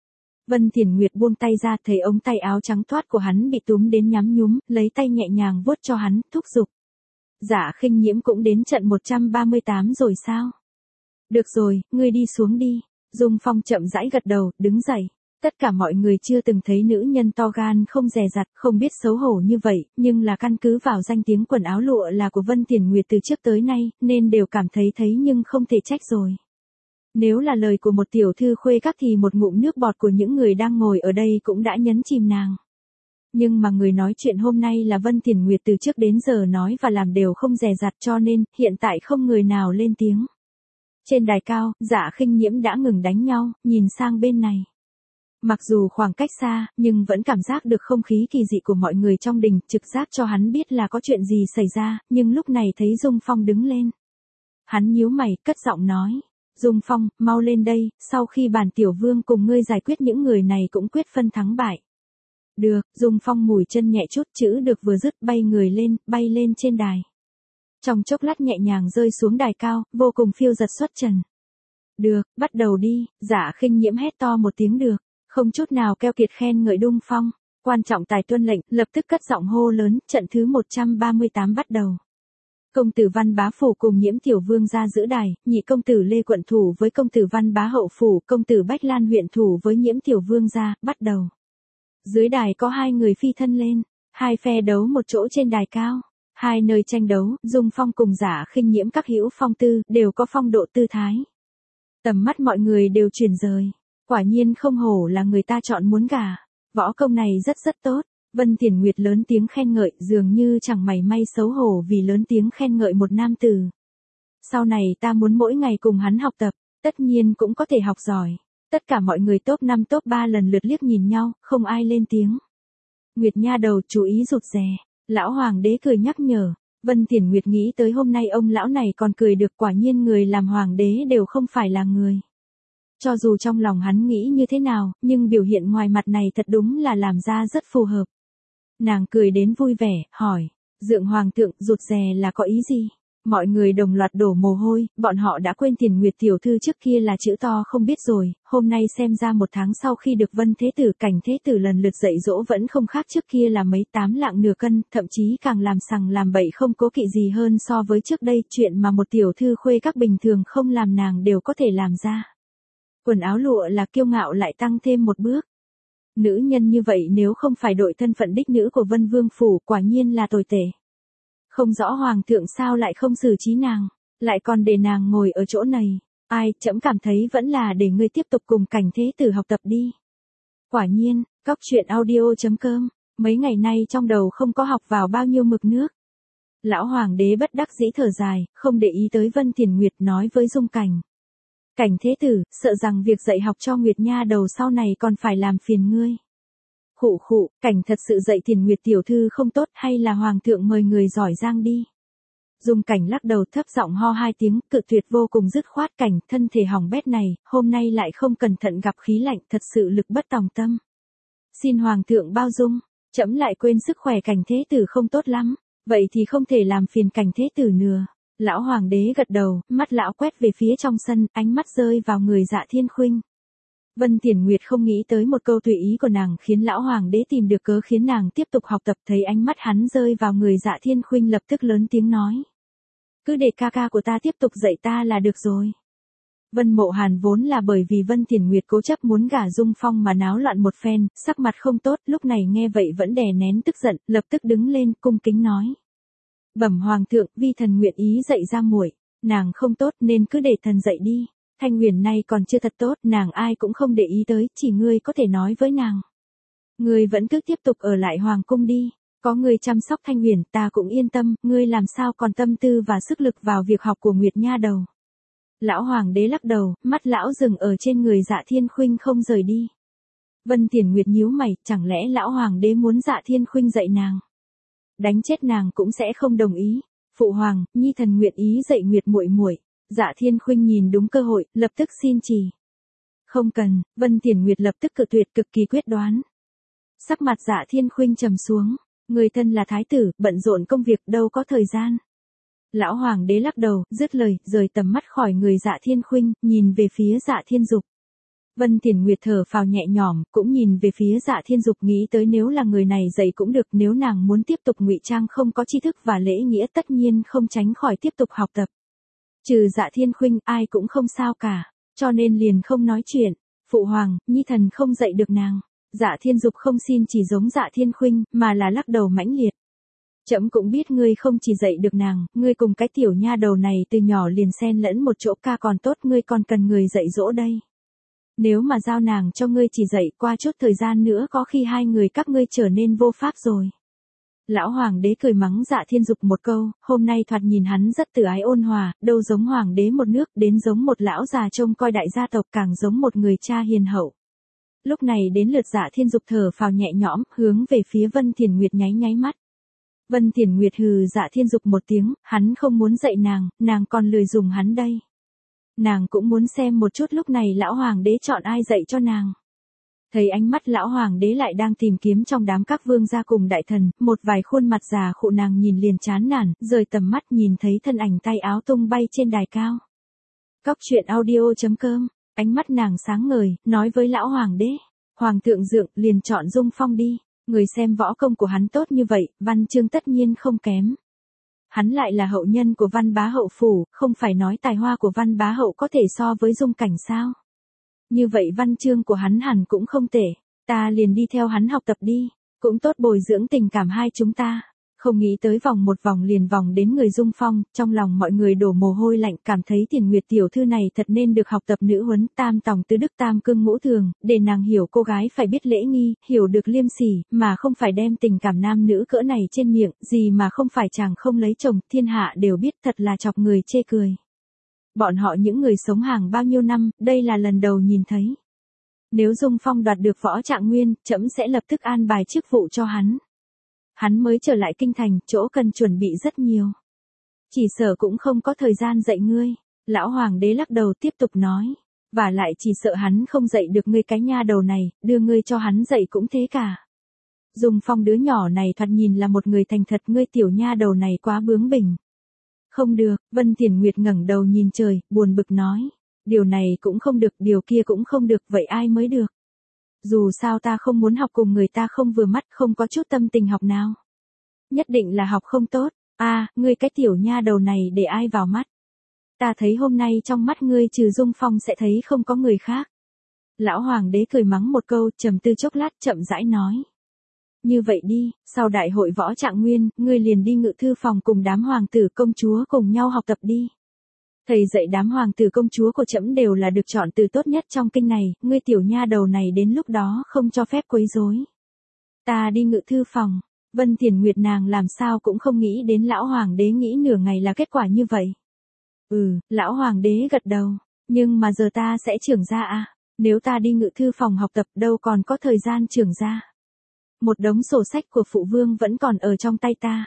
Vân Thiền Nguyệt buông tay ra, thấy ống tay áo trắng toát của hắn bị túm đến nhắm nhúm, lấy tay nhẹ nhàng vuốt cho hắn, thúc giục. Giả Khinh Nhiễm cũng đến trận 138 rồi sao? Được rồi, ngươi đi xuống đi. Dung Phong chậm rãi gật đầu, đứng dậy. Tất cả mọi người chưa từng thấy nữ nhân to gan không dè dặt, không biết xấu hổ như vậy, nhưng là căn cứ vào danh tiếng quần áo lụa là của Vân Thiền Nguyệt từ trước tới nay, nên đều cảm thấy nhưng không thể trách rồi. Nếu là lời của một tiểu thư khuê các thì một ngụm nước bọt của những người đang ngồi ở đây cũng đã nhấn chìm nàng. Nhưng mà người nói chuyện hôm nay là Vân Thiền Nguyệt, từ trước đến giờ nói và làm đều không dè dặt, cho nên, hiện tại không người nào lên tiếng. Trên đài cao, Giả Khinh Nhiễm đã ngừng đánh nhau, nhìn sang bên này. Mặc dù khoảng cách xa, nhưng vẫn cảm giác được không khí kỳ dị của mọi người trong đình, trực giác cho hắn biết là có chuyện gì xảy ra, nhưng lúc này thấy Dung Phong đứng lên. Hắn nhíu mày, cất giọng nói. Dung Phong, mau lên đây, sau khi bản tiểu vương cùng ngươi giải quyết những người này cũng quyết phân thắng bại. Được, Dung Phong mùi chân nhẹ chút, chữ được vừa dứt bay người lên, bay lên trên đài. Trong chốc lát nhẹ nhàng rơi xuống đài cao, vô cùng phiêu giật xuất trần. Được, bắt đầu đi, Giả Khinh Nhiễm hét to một tiếng được, không chút nào keo kiệt khen ngợi Dung Phong. Quan trọng tài tuân lệnh, lập tức cất giọng hô lớn, trận thứ 138 bắt đầu. Công tử Văn Bá Phủ cùng Nhiễm Tiểu Vương ra giữ đài, nhị công tử Lê Quận thủ với công tử Văn Bá Hậu Phủ, công tử Bách Lan huyện thủ với Nhiễm Tiểu Vương ra, bắt đầu. Dưới đài có hai người phi thân lên, hai phe đấu một chỗ trên đài cao. Hai nơi tranh đấu, Dung Phong cùng Giả Khinh Nhiễm các hữu phong tư, đều có phong độ tư thái. Tầm mắt mọi người đều chuyển rời. Quả nhiên không hổ là người ta chọn muốn gả. Võ công này rất tốt. Vân Thiền Nguyệt lớn tiếng khen ngợi, dường như chẳng mảy may xấu hổ vì lớn tiếng khen ngợi một nam tử. Sau này ta muốn mỗi ngày cùng hắn học tập, tất nhiên cũng có thể học giỏi. Tất cả mọi người top 5 top 3 lần lượt liếc nhìn nhau, không ai lên tiếng. Nguyệt nha đầu chú ý rụt rè. Lão hoàng đế cười nhắc nhở. Vân Thiển Nguyệt nghĩ tới hôm nay ông lão này còn cười được, quả nhiên người làm hoàng đế đều không phải là người. Cho dù trong lòng hắn nghĩ như thế nào, nhưng biểu hiện ngoài mặt này thật đúng là làm ra rất phù hợp. Nàng cười đến vui vẻ, hỏi, Dượng hoàng thượng rụt rè là có ý gì? Mọi người đồng loạt đổ mồ hôi, bọn họ đã quên Thiển Nguyệt tiểu thư trước kia là chữ to không biết rồi, hôm nay xem ra 1 tháng sau khi được Vân Thế Tử Cảnh Thế Tử lần lượt dạy dỗ vẫn không khác trước kia là mấy 8 lạng nửa cân, thậm chí càng làm sằng làm bậy không cố kỵ gì hơn so với trước đây, chuyện mà một tiểu thư khuê các bình thường không làm nàng đều có thể làm ra. Quần áo lụa là kiêu ngạo lại tăng thêm một bước. Nữ nhân như vậy nếu không phải đội thân phận đích nữ của Vân Vương Phủ quả nhiên là tồi tệ. Không rõ hoàng thượng sao lại không xử trí nàng, lại còn để nàng ngồi ở chỗ này. Ai, trẫm cảm thấy vẫn là để ngươi tiếp tục cùng Cảnh Thế Tử học tập đi. Quả nhiên, Cóc Truyện Audio.com, mấy ngày nay trong đầu không có học vào bao nhiêu mực nước. Lão hoàng đế bất đắc dĩ thở dài, không để ý tới Vân Thiển Nguyệt, nói với Dung Cảnh. Cảnh Thế Tử, sợ rằng việc dạy học cho Nguyệt nha đầu sau này còn phải làm phiền ngươi. Khụ khụ, Cảnh thật sự dạy Thiển Nguyệt tiểu thư không tốt, hay là hoàng thượng mời người giỏi giang đi. Dung Cảnh lắc đầu thấp giọng ho 2 tiếng, cự tuyệt vô cùng dứt khoát. Cảnh, thân thể hỏng bét này, hôm nay lại không cẩn thận gặp khí lạnh, thật sự lực bất tòng tâm. Xin hoàng thượng bao dung, trẫm lại quên sức khỏe Cảnh Thế Tử không tốt lắm, vậy thì không thể làm phiền Cảnh Thế Tử nữa. Lão hoàng đế gật đầu, mắt lão quét về phía trong sân, ánh mắt rơi vào người Dạ Thiên Khuynh. Vân Thiển Nguyệt không nghĩ tới một câu tùy ý của nàng khiến lão hoàng đế tìm được cớ khiến nàng tiếp tục học tập, thấy ánh mắt hắn rơi vào người Dạ Thiên Khuynh lập tức lớn tiếng nói. Cứ để ca ca của ta tiếp tục dạy ta là được rồi. Vân Mộ Hàn vốn là bởi vì Vân Thiển Nguyệt cố chấp muốn gả Dung Phong mà náo loạn một phen, sắc mặt không tốt, lúc này nghe vậy vẫn đè nén tức giận, lập tức đứng lên cung kính nói. Bẩm hoàng thượng, vi thần nguyện ý dạy ra muội, nàng không tốt nên cứ để thần dạy đi. Thanh Huyền này còn chưa thật tốt, nàng ai cũng không để ý tới, chỉ ngươi có thể nói với nàng. Ngươi vẫn cứ tiếp tục ở lại hoàng cung đi, có ngươi chăm sóc Thanh Huyền ta cũng yên tâm, ngươi làm sao còn tâm tư và sức lực vào việc học của Nguyệt nha đầu. Lão hoàng đế lắc đầu, mắt lão dừng ở trên người Dạ Thiên Khuynh không rời đi. Vân Thiển Nguyệt nhíu mày, chẳng lẽ lão hoàng đế muốn Dạ Thiên Khuynh dạy nàng? Đánh chết nàng cũng sẽ không đồng ý. Phụ hoàng, nhi thần nguyện ý dạy Nguyệt muội muội. Dạ Thiên Khuynh nhìn đúng cơ hội, lập tức xin chỉ. Không cần, Vân Thiển Nguyệt lập tức cự tuyệt cực kỳ quyết đoán. Sắc mặt Dạ Thiên Khuynh trầm xuống, người thân là thái tử, bận rộn công việc đâu có thời gian. Lão hoàng đế lắc đầu, dứt lời, rời tầm mắt khỏi người Dạ Thiên Khuynh, nhìn về phía Dạ Thiên Dục. Vân Thiển Nguyệt thở phào nhẹ nhõm, cũng nhìn về phía Dạ Thiên Dục, nghĩ tới nếu là người này dạy cũng được, nếu nàng muốn tiếp tục ngụy trang không có tri thức và lễ nghĩa tất nhiên không tránh khỏi tiếp tục học tập. Trừ Dạ Thiên Khuynh, ai cũng không sao cả, cho nên liền không nói chuyện. Phụ hoàng, nhi thần không dạy được nàng. Dạ Thiên Dục không xin chỉ giống Dạ Thiên Khuynh, mà là lắc đầu mãnh liệt. Trẫm cũng biết ngươi không chỉ dạy được nàng, ngươi cùng cái tiểu nha đầu này từ nhỏ liền xen lẫn một chỗ ca còn tốt, ngươi còn cần người dạy dỗ đây. Nếu mà giao nàng cho ngươi chỉ dạy, qua chút thời gian nữa có khi hai người các ngươi trở nên vô pháp rồi. Lão hoàng đế cười mắng Dạ Thiên Dục một câu, hôm nay thoạt nhìn hắn rất từ ái ôn hòa, đâu giống hoàng đế một nước, đến giống một lão già trông coi đại gia tộc, càng giống một người cha hiền hậu. Lúc này đến lượt Dạ Thiên Dục thở phào nhẹ nhõm, hướng về phía Vân Thiển Nguyệt nháy nháy mắt. Vân Thiển Nguyệt hừ Dạ Thiên Dục một tiếng, hắn không muốn dạy nàng còn lười dùng hắn đây. Nàng cũng muốn xem một chút lúc này lão hoàng đế chọn ai dạy cho nàng. Thấy ánh mắt lão hoàng đế lại đang tìm kiếm trong đám các vương gia cùng đại thần, một vài khuôn mặt già khụ nàng nhìn liền chán nản, rời tầm mắt nhìn thấy thân ảnh tay áo tung bay trên đài cao. Cóc Truyện Audio.com, ánh mắt nàng sáng ngời, nói với lão hoàng đế, hoàng thượng dượng liền chọn Dung Phong đi, người xem võ công của hắn tốt như vậy, văn chương tất nhiên không kém. Hắn lại là hậu nhân của Văn Bá Hậu phủ, không phải nói tài hoa của Văn Bá Hậu có thể so với Dung Cảnh sao? Như vậy văn chương của hắn hẳn cũng không tệ, ta liền đi theo hắn học tập đi, cũng tốt bồi dưỡng tình cảm hai chúng ta. Không nghĩ tới vòng một vòng liền vòng đến người Dung Phong, trong lòng mọi người đổ mồ hôi lạnh, cảm thấy Thiển Nguyệt tiểu thư này thật nên được học tập nữ huấn, tam tòng tứ đức tam cương ngũ thường, để nàng hiểu cô gái phải biết lễ nghi, hiểu được liêm sỉ, mà không phải đem tình cảm nam nữ cỡ này trên miệng, gì mà không phải chàng không lấy chồng, thiên hạ đều biết, thật là chọc người chê cười. Bọn họ những người sống hàng bao nhiêu năm, đây là lần đầu nhìn thấy. Nếu Dung Phong đoạt được Võ Trạng Nguyên, trẫm sẽ lập tức an bài chức vụ cho hắn. Hắn mới trở lại kinh thành, chỗ cần chuẩn bị rất nhiều. Chỉ sợ cũng không có thời gian dạy ngươi. Lão hoàng đế lắc đầu tiếp tục nói. Và lại chỉ sợ hắn không dạy được ngươi cái nha đầu này, đưa ngươi cho hắn dạy cũng thế cả. Dung Phong đứa nhỏ này thoạt nhìn là một người thành thật, ngươi tiểu nha đầu này quá bướng bỉnh. Không được, Vân Thiển Nguyệt ngẩng đầu nhìn trời, buồn bực nói. Điều này cũng không được, điều kia cũng không được, vậy ai mới được? Dù sao ta không muốn học cùng người ta không vừa mắt, không có chút tâm tình học nào. Nhất định là học không tốt. Ngươi cái tiểu nha đầu này để ai vào mắt? Ta thấy hôm nay trong mắt ngươi trừ Dung Phong sẽ thấy không có người khác. Lão hoàng đế cười mắng một câu, trầm tư chốc lát chậm rãi nói. Như vậy đi, sau đại hội Võ Trạng Nguyên, ngươi liền đi ngự thư phòng cùng đám hoàng tử công chúa cùng nhau học tập đi. Thầy dạy đám hoàng tử công chúa của trẫm đều là được chọn từ tốt nhất trong kinh này, ngươi tiểu nha đầu này đến lúc đó không cho phép quấy rối. Ta đi ngự thư phòng. Vân Thiển Nguyệt nàng làm sao cũng không nghĩ đến lão hoàng đế nghĩ nửa ngày là kết quả như vậy. Lão hoàng đế gật đầu. Nhưng mà giờ ta sẽ trưởng ra nếu ta đi ngự thư phòng học tập đâu còn có thời gian trưởng ra. Một đống sổ sách của phụ vương vẫn còn ở trong tay ta.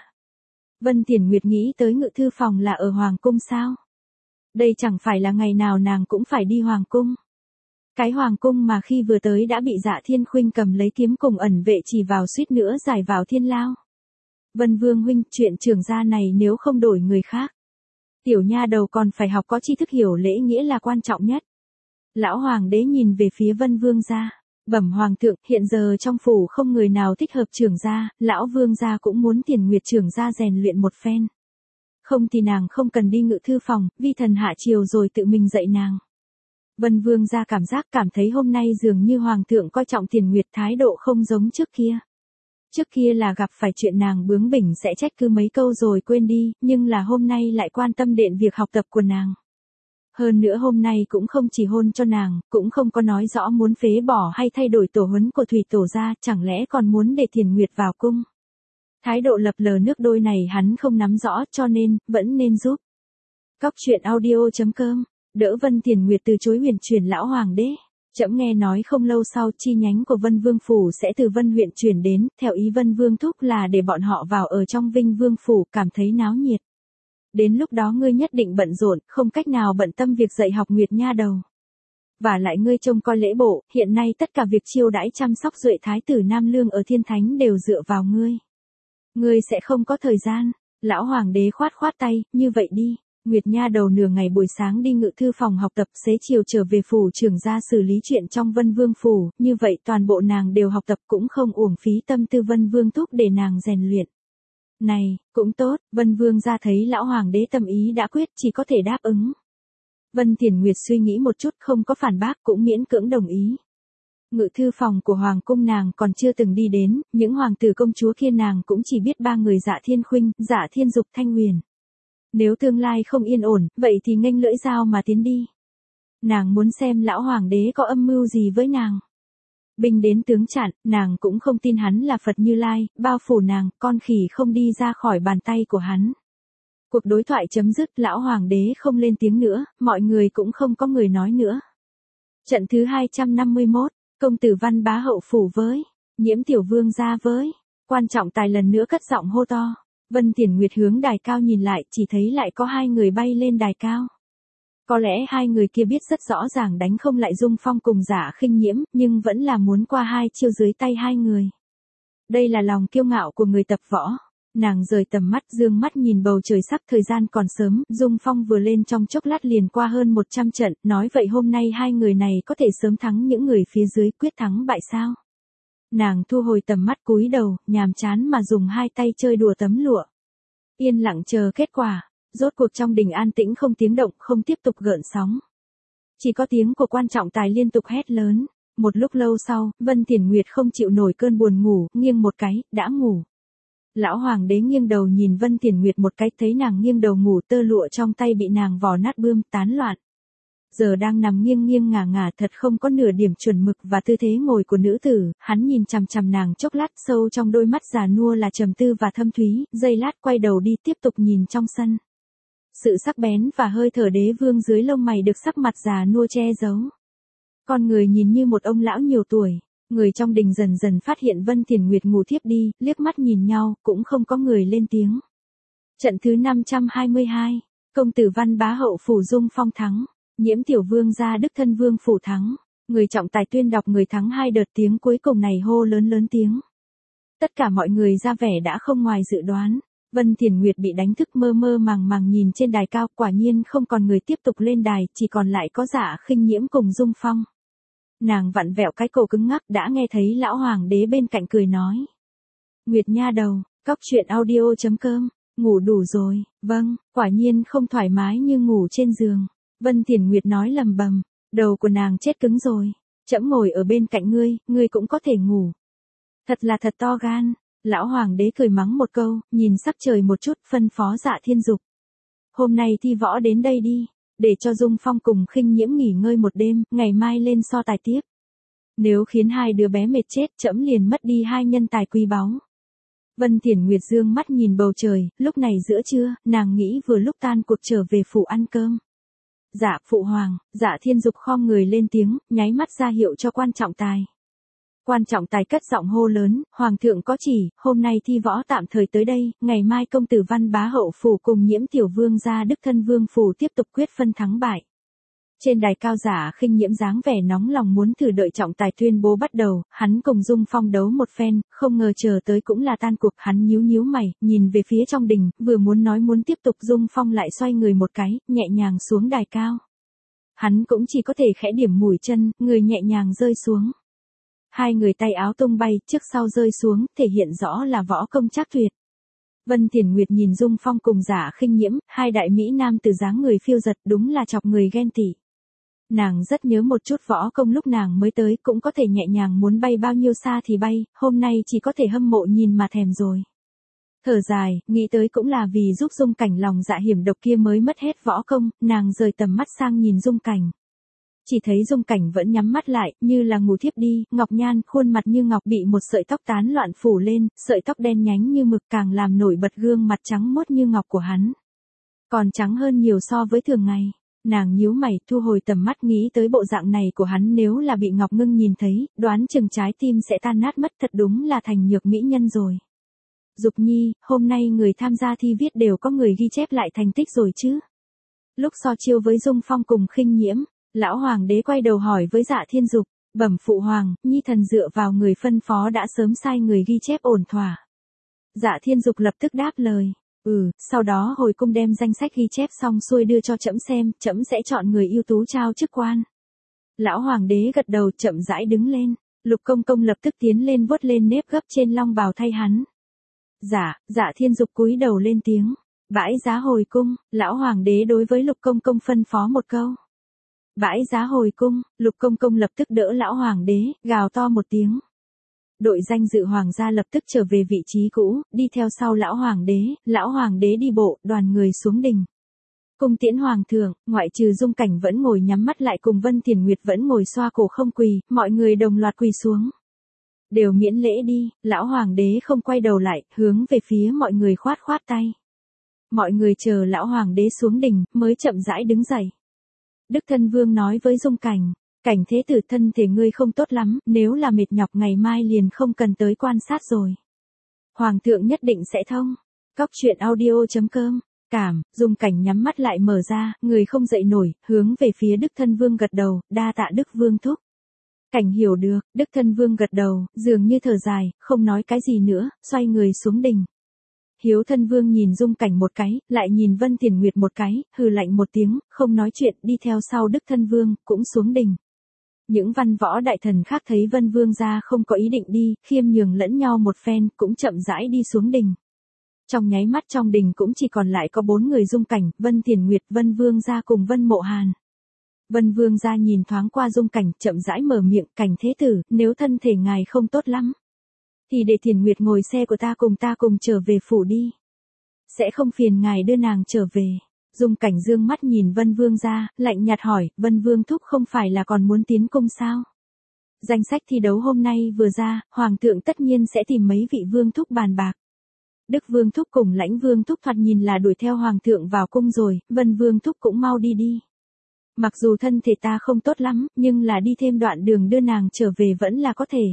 Vân Thiển Nguyệt nghĩ tới ngự thư phòng là ở hoàng cung sao? Đây chẳng phải là ngày nào nàng cũng phải đi hoàng cung. Cái hoàng cung mà khi vừa tới đã bị Dạ Thiên Khuynh cầm lấy kiếm cùng ẩn vệ chỉ vào suýt nữa giải vào thiên lao. Vân Vương huynh, chuyện trưởng gia này nếu không đổi người khác. Tiểu nha đầu còn phải học có tri thức, hiểu lễ nghĩa là quan trọng nhất. Lão hoàng đế nhìn về phía Vân Vương gia. Bẩm hoàng thượng, hiện giờ trong phủ không người nào thích hợp trưởng gia, lão vương gia cũng muốn Thiển Nguyệt trưởng gia rèn luyện một phen. Không thì nàng không cần đi ngự thư phòng, vi thần hạ triều rồi tự mình dạy nàng. Vân Vương gia cảm thấy hôm nay dường như hoàng thượng coi trọng Thiển Nguyệt thái độ không giống trước kia. Trước kia là gặp phải chuyện nàng bướng bỉnh sẽ trách cứ mấy câu rồi quên đi, nhưng là hôm nay lại quan tâm đến việc học tập của nàng. Hơn nữa hôm nay cũng không chỉ hôn cho nàng, cũng không có nói rõ muốn phế bỏ hay thay đổi tổ huấn của Thủy Tổ gia, chẳng lẽ còn muốn để Thiển Nguyệt vào cung. Thái độ lập lờ nước đôi này hắn không nắm rõ, cho nên, vẫn nên giúp. Cóc truyện audio.com, đỡ Vân Thiển Nguyệt từ chối huyền chuyển lão hoàng đế. Trẫm nghe nói không lâu sau chi nhánh của Vân Vương Phủ sẽ từ Vân huyện chuyển đến, theo ý Vân Vương thúc là để bọn họ vào ở trong Vinh Vương Phủ, cảm thấy náo nhiệt. Đến lúc đó ngươi nhất định bận rộn, không cách nào bận tâm việc dạy học Nguyệt nha đầu. Và lại ngươi trông coi lễ bộ, hiện nay tất cả việc chiêu đãi chăm sóc duệ thái tử Nam Lương ở Thiên Thánh đều dựa vào ngươi. Ngươi sẽ không có thời gian. Lão hoàng đế khoát tay, như vậy đi. Nguyệt nha đầu nửa ngày buổi sáng đi ngự thư phòng học tập, xế chiều trở về phủ trưởng gia xử lý chuyện trong Vân Vương Phủ, như vậy toàn bộ nàng đều học tập cũng không uổng phí tâm tư Vân Vương thúc để nàng rèn luyện. Này, cũng tốt, Vân Vương gia thấy lão hoàng đế tâm ý đã quyết, chỉ có thể đáp ứng. Vân Thiển Nguyệt suy nghĩ một chút không có phản bác, cũng miễn cưỡng đồng ý. Ngự thư phòng của hoàng cung nàng còn chưa từng đi đến, những hoàng tử công chúa kia nàng cũng chỉ biết ba người Dạ Thiên Khuynh, Dạ Thiên Dục, Thanh Huyền. Nếu tương lai không yên ổn, vậy thì nghênh lưỡi dao mà tiến đi. Nàng muốn xem lão hoàng đế có âm mưu gì với nàng. Binh đến tướng chặn, nàng cũng không tin hắn là Phật Như Lai, bao phủ nàng, con khỉ không đi ra khỏi bàn tay của hắn. Cuộc đối thoại chấm dứt, lão hoàng đế không lên tiếng nữa, mọi người cũng không có người nói nữa. Trận thứ 251, công tử Văn Bá hậu phủ với, Nhiễm tiểu vương gia với, quan trọng tài lần nữa cất giọng hô to. Vân Thiển Nguyệt hướng đài cao nhìn lại, chỉ thấy lại có hai người bay lên đài cao. Có lẽ hai người kia biết rất rõ ràng đánh không lại Dung Phong cùng Giả Khinh Nhiễm, nhưng vẫn là muốn qua hai chiêu dưới tay hai người. Đây là lòng kiêu ngạo của người tập võ. Nàng rời tầm mắt, dương mắt nhìn bầu trời sắc, thời gian còn sớm, Dung Phong vừa lên trong chốc lát liền qua hơn 100 trận, nói vậy hôm nay hai người này có thể sớm thắng những người phía dưới, quyết thắng bại sao? Nàng thu hồi tầm mắt, cúi đầu, nhàm chán mà dùng hai tay chơi đùa tấm lụa. Yên lặng chờ kết quả. Rốt cuộc trong đình an tĩnh không tiếng động, không tiếp tục gợn sóng. Chỉ có tiếng của quan trọng tài liên tục hét lớn. Một lúc lâu sau, Vân Thiển Nguyệt không chịu nổi cơn buồn ngủ, nghiêng một cái, đã ngủ. Lão hoàng đế nghiêng đầu nhìn Vân Thiển Nguyệt một cái, thấy nàng nghiêng đầu ngủ, tơ lụa trong tay bị nàng vò nát bươm, tán loạn. Giờ đang nằm nghiêng nghiêng ngả ngả, thật không có nửa điểm chuẩn mực và tư thế ngồi của nữ tử, hắn nhìn chằm chằm nàng chốc lát, sâu trong đôi mắt già nua là trầm tư và thâm thúy, giây lát quay đầu đi tiếp tục nhìn trong sân. Sự sắc bén và hơi thở đế vương dưới lông mày được sắc mặt già nua che giấu. Con người nhìn như một ông lão nhiều tuổi. Người trong đình dần dần phát hiện Vân Thiền Nguyệt ngủ thiếp đi, liếc mắt nhìn nhau, cũng không có người lên tiếng. Trận thứ 522, công tử Văn Bá Hậu phủ Dung Phong thắng, Nhiễm Tiểu Vương gia Đức Thân Vương phủ thắng. Người trọng tài tuyên đọc người thắng 2 đợt, tiếng cuối cùng này hô lớn lớn tiếng. Tất cả mọi người ra vẻ đã không ngoài dự đoán. Vân Thiền Nguyệt bị đánh thức, mơ mơ màng màng nhìn trên đài cao, quả nhiên không còn người tiếp tục lên đài, chỉ còn lại có Dạ Khinh Nhiễm cùng Dung Phong. Nàng vặn vẹo cái cổ cứng ngắc, đã nghe thấy lão hoàng đế bên cạnh cười nói. Nguyệt nha đầu, cóc truyện audio.com, ngủ đủ rồi, vâng, quả nhiên không thoải mái như ngủ trên giường. Vân Thiền Nguyệt nói lầm bầm, đầu của nàng chết cứng rồi, trẫm ngồi ở bên cạnh ngươi cũng có thể ngủ. Thật là thật to gan. Lão hoàng đế cười mắng một câu, nhìn sắc trời một chút, phân phó Dạ Thiên Dục. Hôm nay thi võ đến đây đi, để cho Dung Phong cùng Khinh Nhiễm nghỉ ngơi một đêm, ngày mai lên so tài tiếp. Nếu khiến 2 đứa bé mệt chết, trẫm liền mất đi 2 nhân tài quý báu. Vân Thiền Nguyệt dương mắt nhìn bầu trời, lúc này giữa trưa, nàng nghĩ vừa lúc tan cuộc trở về phủ ăn cơm. Dạ phụ hoàng. Dạ Thiên Dục khom người lên tiếng, nháy mắt ra hiệu cho quan trọng tài. Quan trọng tài cất giọng hô lớn, hoàng thượng có chỉ, hôm nay thi võ tạm thời tới đây, ngày mai công tử Văn Bá Hậu phủ cùng Nhiễm Tiểu Vương gia Đức Thân Vương phủ tiếp tục quyết phân thắng bại. Trên đài cao Dạ Khinh Nhiễm dáng vẻ nóng lòng muốn thử, đợi trọng tài tuyên bố bắt đầu, hắn cùng Dung Phong đấu một phen, không ngờ chờ tới cũng là tan cuộc, hắn nhíu nhíu mày, nhìn về phía trong đình, vừa muốn nói muốn tiếp tục, Dung Phong lại xoay người một cái, nhẹ nhàng xuống đài cao. Hắn cũng chỉ có thể khẽ điểm mũi chân, người nhẹ nhàng rơi xuống. 2 người tay áo tung bay, trước sau rơi xuống, thể hiện rõ là võ công trác tuyệt. Vân Thiền Nguyệt nhìn Dung Phong cùng Dạ Khinh Nhiễm, 2 đại mỹ nam từ dáng người phiêu giật, đúng là chọc người ghen tị. Nàng rất nhớ một chút võ công lúc nàng mới tới, cũng có thể nhẹ nhàng muốn bay bao nhiêu xa thì bay, hôm nay chỉ có thể hâm mộ nhìn mà thèm rồi. Thở dài, nghĩ tới cũng là vì giúp Dung Cảnh lòng dạ hiểm độc kia mới mất hết võ công, nàng rời tầm mắt sang nhìn Dung Cảnh. Chỉ thấy Dung Cảnh vẫn nhắm mắt lại, như là ngủ thiếp đi, ngọc nhan, khuôn mặt như ngọc bị một sợi tóc tán loạn phủ lên, sợi tóc đen nhánh như mực càng làm nổi bật gương mặt trắng mốt như ngọc của hắn. Còn trắng hơn nhiều so với thường ngày. Nàng nhíu mày, thu hồi tầm mắt, nghĩ tới bộ dạng này của hắn nếu là bị Ngọc Ngưng nhìn thấy, đoán chừng trái tim sẽ tan nát mất, thật đúng là thành nhược mỹ nhân rồi. Dục Nhi, hôm nay người tham gia thi viết đều có người ghi chép lại thành tích rồi chứ? Lúc so chiêu với Dung Phong cùng Khinh Nhiễm, lão hoàng đế quay đầu hỏi với Dạ Thiên Dục, bẩm phụ hoàng, nhi thần dựa vào người phân phó đã sớm sai người ghi chép ổn thỏa. Dạ Thiên Dục lập tức đáp lời, sau đó hồi cung đem danh sách ghi chép xong xuôi đưa cho trẫm xem, trẫm sẽ chọn người ưu tú trao chức quan. Lão hoàng đế gật đầu, chậm rãi đứng lên, Lục Công Công lập tức tiến lên vuốt lên nếp gấp trên long bào thay hắn. Dạ Thiên Dục cúi đầu lên tiếng, bãi giá hồi cung, lão hoàng đế đối với Lục Công Công phân phó một câu. Bãi giá hồi cung, Lục Công Công lập tức đỡ lão hoàng đế, gào to một tiếng. Đội danh dự hoàng gia lập tức trở về vị trí cũ, đi theo sau lão hoàng đế đi bộ, đoàn người xuống đình. Cung tiễn hoàng thượng, ngoại trừ Dung Cảnh vẫn ngồi nhắm mắt lại cùng Vân Thiền Nguyệt vẫn ngồi xoa cổ không quỳ, mọi người đồng loạt quỳ xuống. Đều miễn lễ đi, lão hoàng đế không quay đầu lại, hướng về phía mọi người khoát khoát tay. Mọi người chờ lão hoàng đế xuống đình, mới chậm rãi đứng dậy. Đức Thân Vương nói với Dung Cảnh, Cảnh thế tử, thân thể ngươi không tốt lắm, nếu là mệt nhọc ngày mai liền không cần tới quan sát rồi. Hoàng thượng nhất định sẽ thông. Cóc truyện audio.com, cảm, Dung Cảnh nhắm mắt lại mở ra, người không dậy nổi, hướng về phía Đức Thân Vương gật đầu, đa tạ Đức Vương thúc. Cảnh hiểu được, Đức Thân Vương gật đầu, dường như thở dài, không nói cái gì nữa, xoay người xuống đình. Hiếu Thân Vương nhìn Dung Cảnh một cái, lại nhìn Vân Thiền Nguyệt một cái, hừ lạnh một tiếng, không nói chuyện, đi theo sau Đức Thân Vương, cũng xuống đình. Những văn võ đại thần khác thấy Vân Vương gia không có ý định đi, khiêm nhường lẫn nhau một phen, cũng chậm rãi đi xuống đình. Trong nháy mắt trong đình cũng chỉ còn lại có 4 người Dung Cảnh, Vân Thiền Nguyệt, Vân Vương gia cùng Vân Mộ Hàn. Vân Vương gia nhìn thoáng qua Dung Cảnh, chậm rãi mở miệng, Cảnh thế tử, nếu thân thể ngài không tốt lắm, thì để Thiền Nguyệt ngồi xe của ta cùng trở về phủ đi. Sẽ không phiền ngài đưa nàng trở về. Dung Cảnh dương mắt nhìn Vân Vương gia, lạnh nhạt hỏi, Vân Vương thúc không phải là còn muốn tiến cung sao? Danh sách thi đấu hôm nay vừa ra, Hoàng thượng tất nhiên sẽ tìm mấy vị Vương thúc bàn bạc. Đức Vương thúc cùng Lãnh Vương thúc thoạt nhìn là đuổi theo Hoàng thượng vào cung rồi, Vân Vương thúc cũng mau đi đi. Mặc dù thân thể ta không tốt lắm, nhưng là đi thêm đoạn đường đưa nàng trở về vẫn là có thể.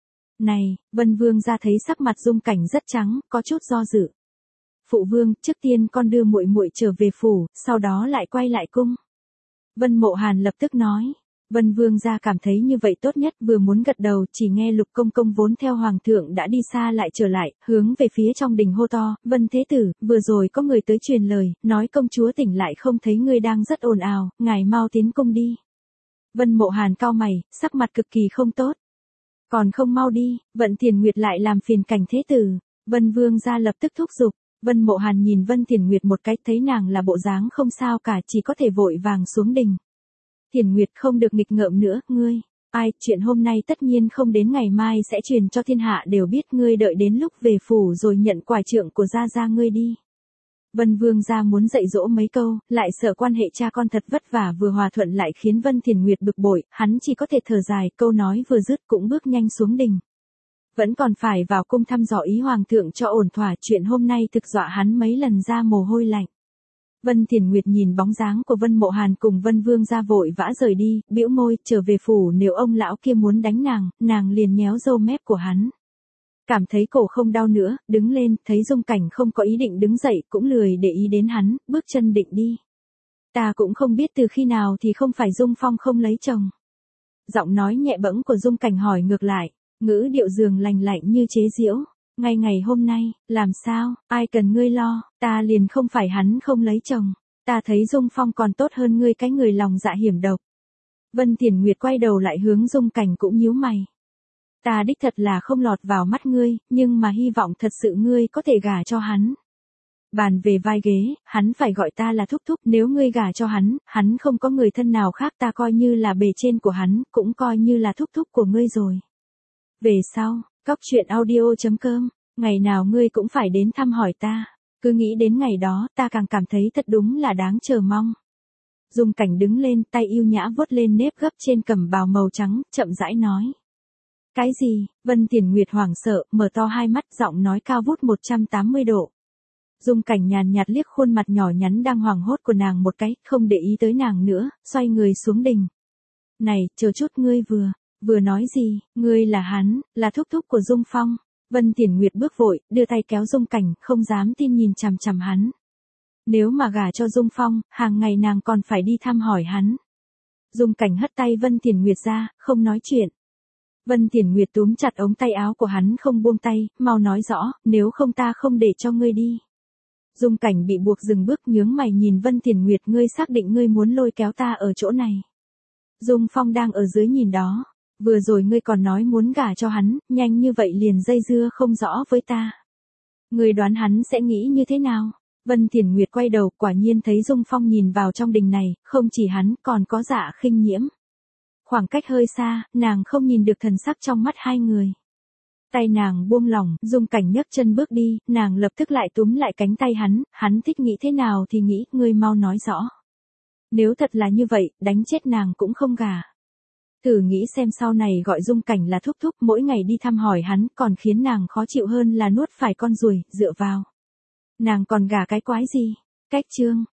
Này, Vân Vương gia thấy sắc mặt Dung Cảnh rất trắng, có chút do dự. Phụ vương, trước tiên con đưa muội muội trở về phủ, sau đó lại quay lại cung. Vân Mộ Hàn lập tức nói. Vân Vương gia cảm thấy như vậy tốt nhất, vừa muốn gật đầu, chỉ nghe Lục Công Công vốn theo Hoàng thượng đã đi xa lại trở lại, hướng về phía trong đình hô to, Vân Thế Tử, vừa rồi có người tới truyền lời, nói công chúa tỉnh lại không thấy ngươi đang rất ồn ào, ngài mau tiến cung đi. Vân Mộ Hàn cau mày, sắc mặt cực kỳ không tốt. Còn không mau đi, Vận Thiền Nguyệt lại làm phiền Cảnh Thế Tử. Vân Vương gia lập tức thúc giục. Vân Mộ Hàn nhìn Vân Thiền Nguyệt một cái, thấy nàng là bộ dáng không sao cả, chỉ có thể vội vàng xuống đình. Thiền Nguyệt không được nghịch ngợm nữa, ngươi, ai, chuyện hôm nay tất nhiên không đến ngày mai sẽ truyền cho thiên hạ đều biết, ngươi đợi đến lúc về phủ rồi nhận quải trượng của gia gia ngươi đi. Vân Vương gia muốn dạy dỗ mấy câu, lại sợ quan hệ cha con thật vất vả vừa hòa thuận lại khiến Vân Thiền Nguyệt bực bội, hắn chỉ có thể thở dài, câu nói vừa dứt cũng bước nhanh xuống đình. Vẫn còn phải vào cung thăm dò ý hoàng thượng cho ổn thỏa, chuyện hôm nay thực dọa hắn mấy lần ra mồ hôi lạnh. Vân Thiền Nguyệt nhìn bóng dáng của Vân Mộ Hàn cùng Vân Vương gia vội vã rời đi, bĩu môi, trở về phủ, nếu ông lão kia muốn đánh nàng liền nhéo râu mép của hắn. Cảm thấy cổ không đau nữa, đứng lên, thấy Dung Cảnh không có ý định đứng dậy, cũng lười để ý đến hắn, bước chân định đi. Ta cũng không biết từ khi nào thì không phải Dung Phong không lấy chồng. Giọng nói nhẹ bẫng của Dung Cảnh hỏi ngược lại, ngữ điệu dường lành lạnh như chế giễu. Ngày hôm nay, làm sao, ai cần ngươi lo, ta liền không phải hắn không lấy chồng. Ta thấy Dung Phong còn tốt hơn ngươi, cái người lòng dạ hiểm độc. Vân Thiền Nguyệt quay đầu lại hướng Dung Cảnh cũng nhíu mày. Ta đích thật là không lọt vào mắt ngươi, nhưng mà hy vọng thật sự ngươi có thể gả cho hắn. Bàn về vai ghế, hắn phải gọi ta là thúc thúc, nếu ngươi gả cho hắn không có người thân nào khác, ta coi như là bề trên của hắn, cũng coi như là thúc thúc của ngươi rồi. Về sau, coctruyện.audio.com, ngày nào ngươi cũng phải đến thăm hỏi ta, cứ nghĩ đến ngày đó, ta càng cảm thấy thật đúng là đáng chờ mong. Dung Cảnh đứng lên, tay yêu nhã vuốt lên nếp gấp trên cẩm bào màu trắng, chậm rãi nói. Cái gì? Vân Thiền Nguyệt hoảng sợ, mở to hai mắt, giọng nói cao vút 180 độ. Dung Cảnh nhàn nhạt liếc khuôn mặt nhỏ nhắn đang hoảng hốt của nàng một cái, không để ý tới nàng nữa, xoay người xuống đình. Này, chờ chút, ngươi vừa nói gì, ngươi là hắn, là thúc thúc của Dung Phong. Vân Thiền Nguyệt bước vội, đưa tay kéo Dung Cảnh, không dám tin nhìn chằm chằm hắn. Nếu mà gả cho Dung Phong, hàng ngày nàng còn phải đi thăm hỏi hắn. Dung Cảnh hất tay Vân Thiền Nguyệt ra, không nói chuyện. Vân Thiền Nguyệt túm chặt ống tay áo của hắn không buông tay, mau nói rõ, nếu không ta không để cho ngươi đi. Dung Cảnh bị buộc dừng bước, nhướng mày nhìn Vân Thiền Nguyệt, ngươi xác định ngươi muốn lôi kéo ta ở chỗ này. Dung Phong đang ở dưới nhìn đó, vừa rồi ngươi còn nói muốn gả cho hắn, nhanh như vậy liền dây dưa không rõ với ta. Ngươi đoán hắn sẽ nghĩ như thế nào? Vân Thiền Nguyệt quay đầu, quả nhiên thấy Dung Phong nhìn vào trong đình này, không chỉ hắn, còn có Dạ Khinh Nhiễm. Khoảng cách hơi xa, nàng không nhìn được thần sắc trong mắt hai người. Tay nàng buông lỏng, Dung Cảnh nhấc chân bước đi, nàng lập tức lại túm lại cánh tay hắn thích nghĩ thế nào thì nghĩ, ngươi mau nói rõ. Nếu thật là như vậy, đánh chết nàng cũng không gả. Thử nghĩ xem sau này gọi Dung Cảnh là thúc thúc, mỗi ngày đi thăm hỏi hắn, còn khiến nàng khó chịu hơn là nuốt phải con ruồi, dựa vào. Nàng còn gả cái quái gì? Cách chương.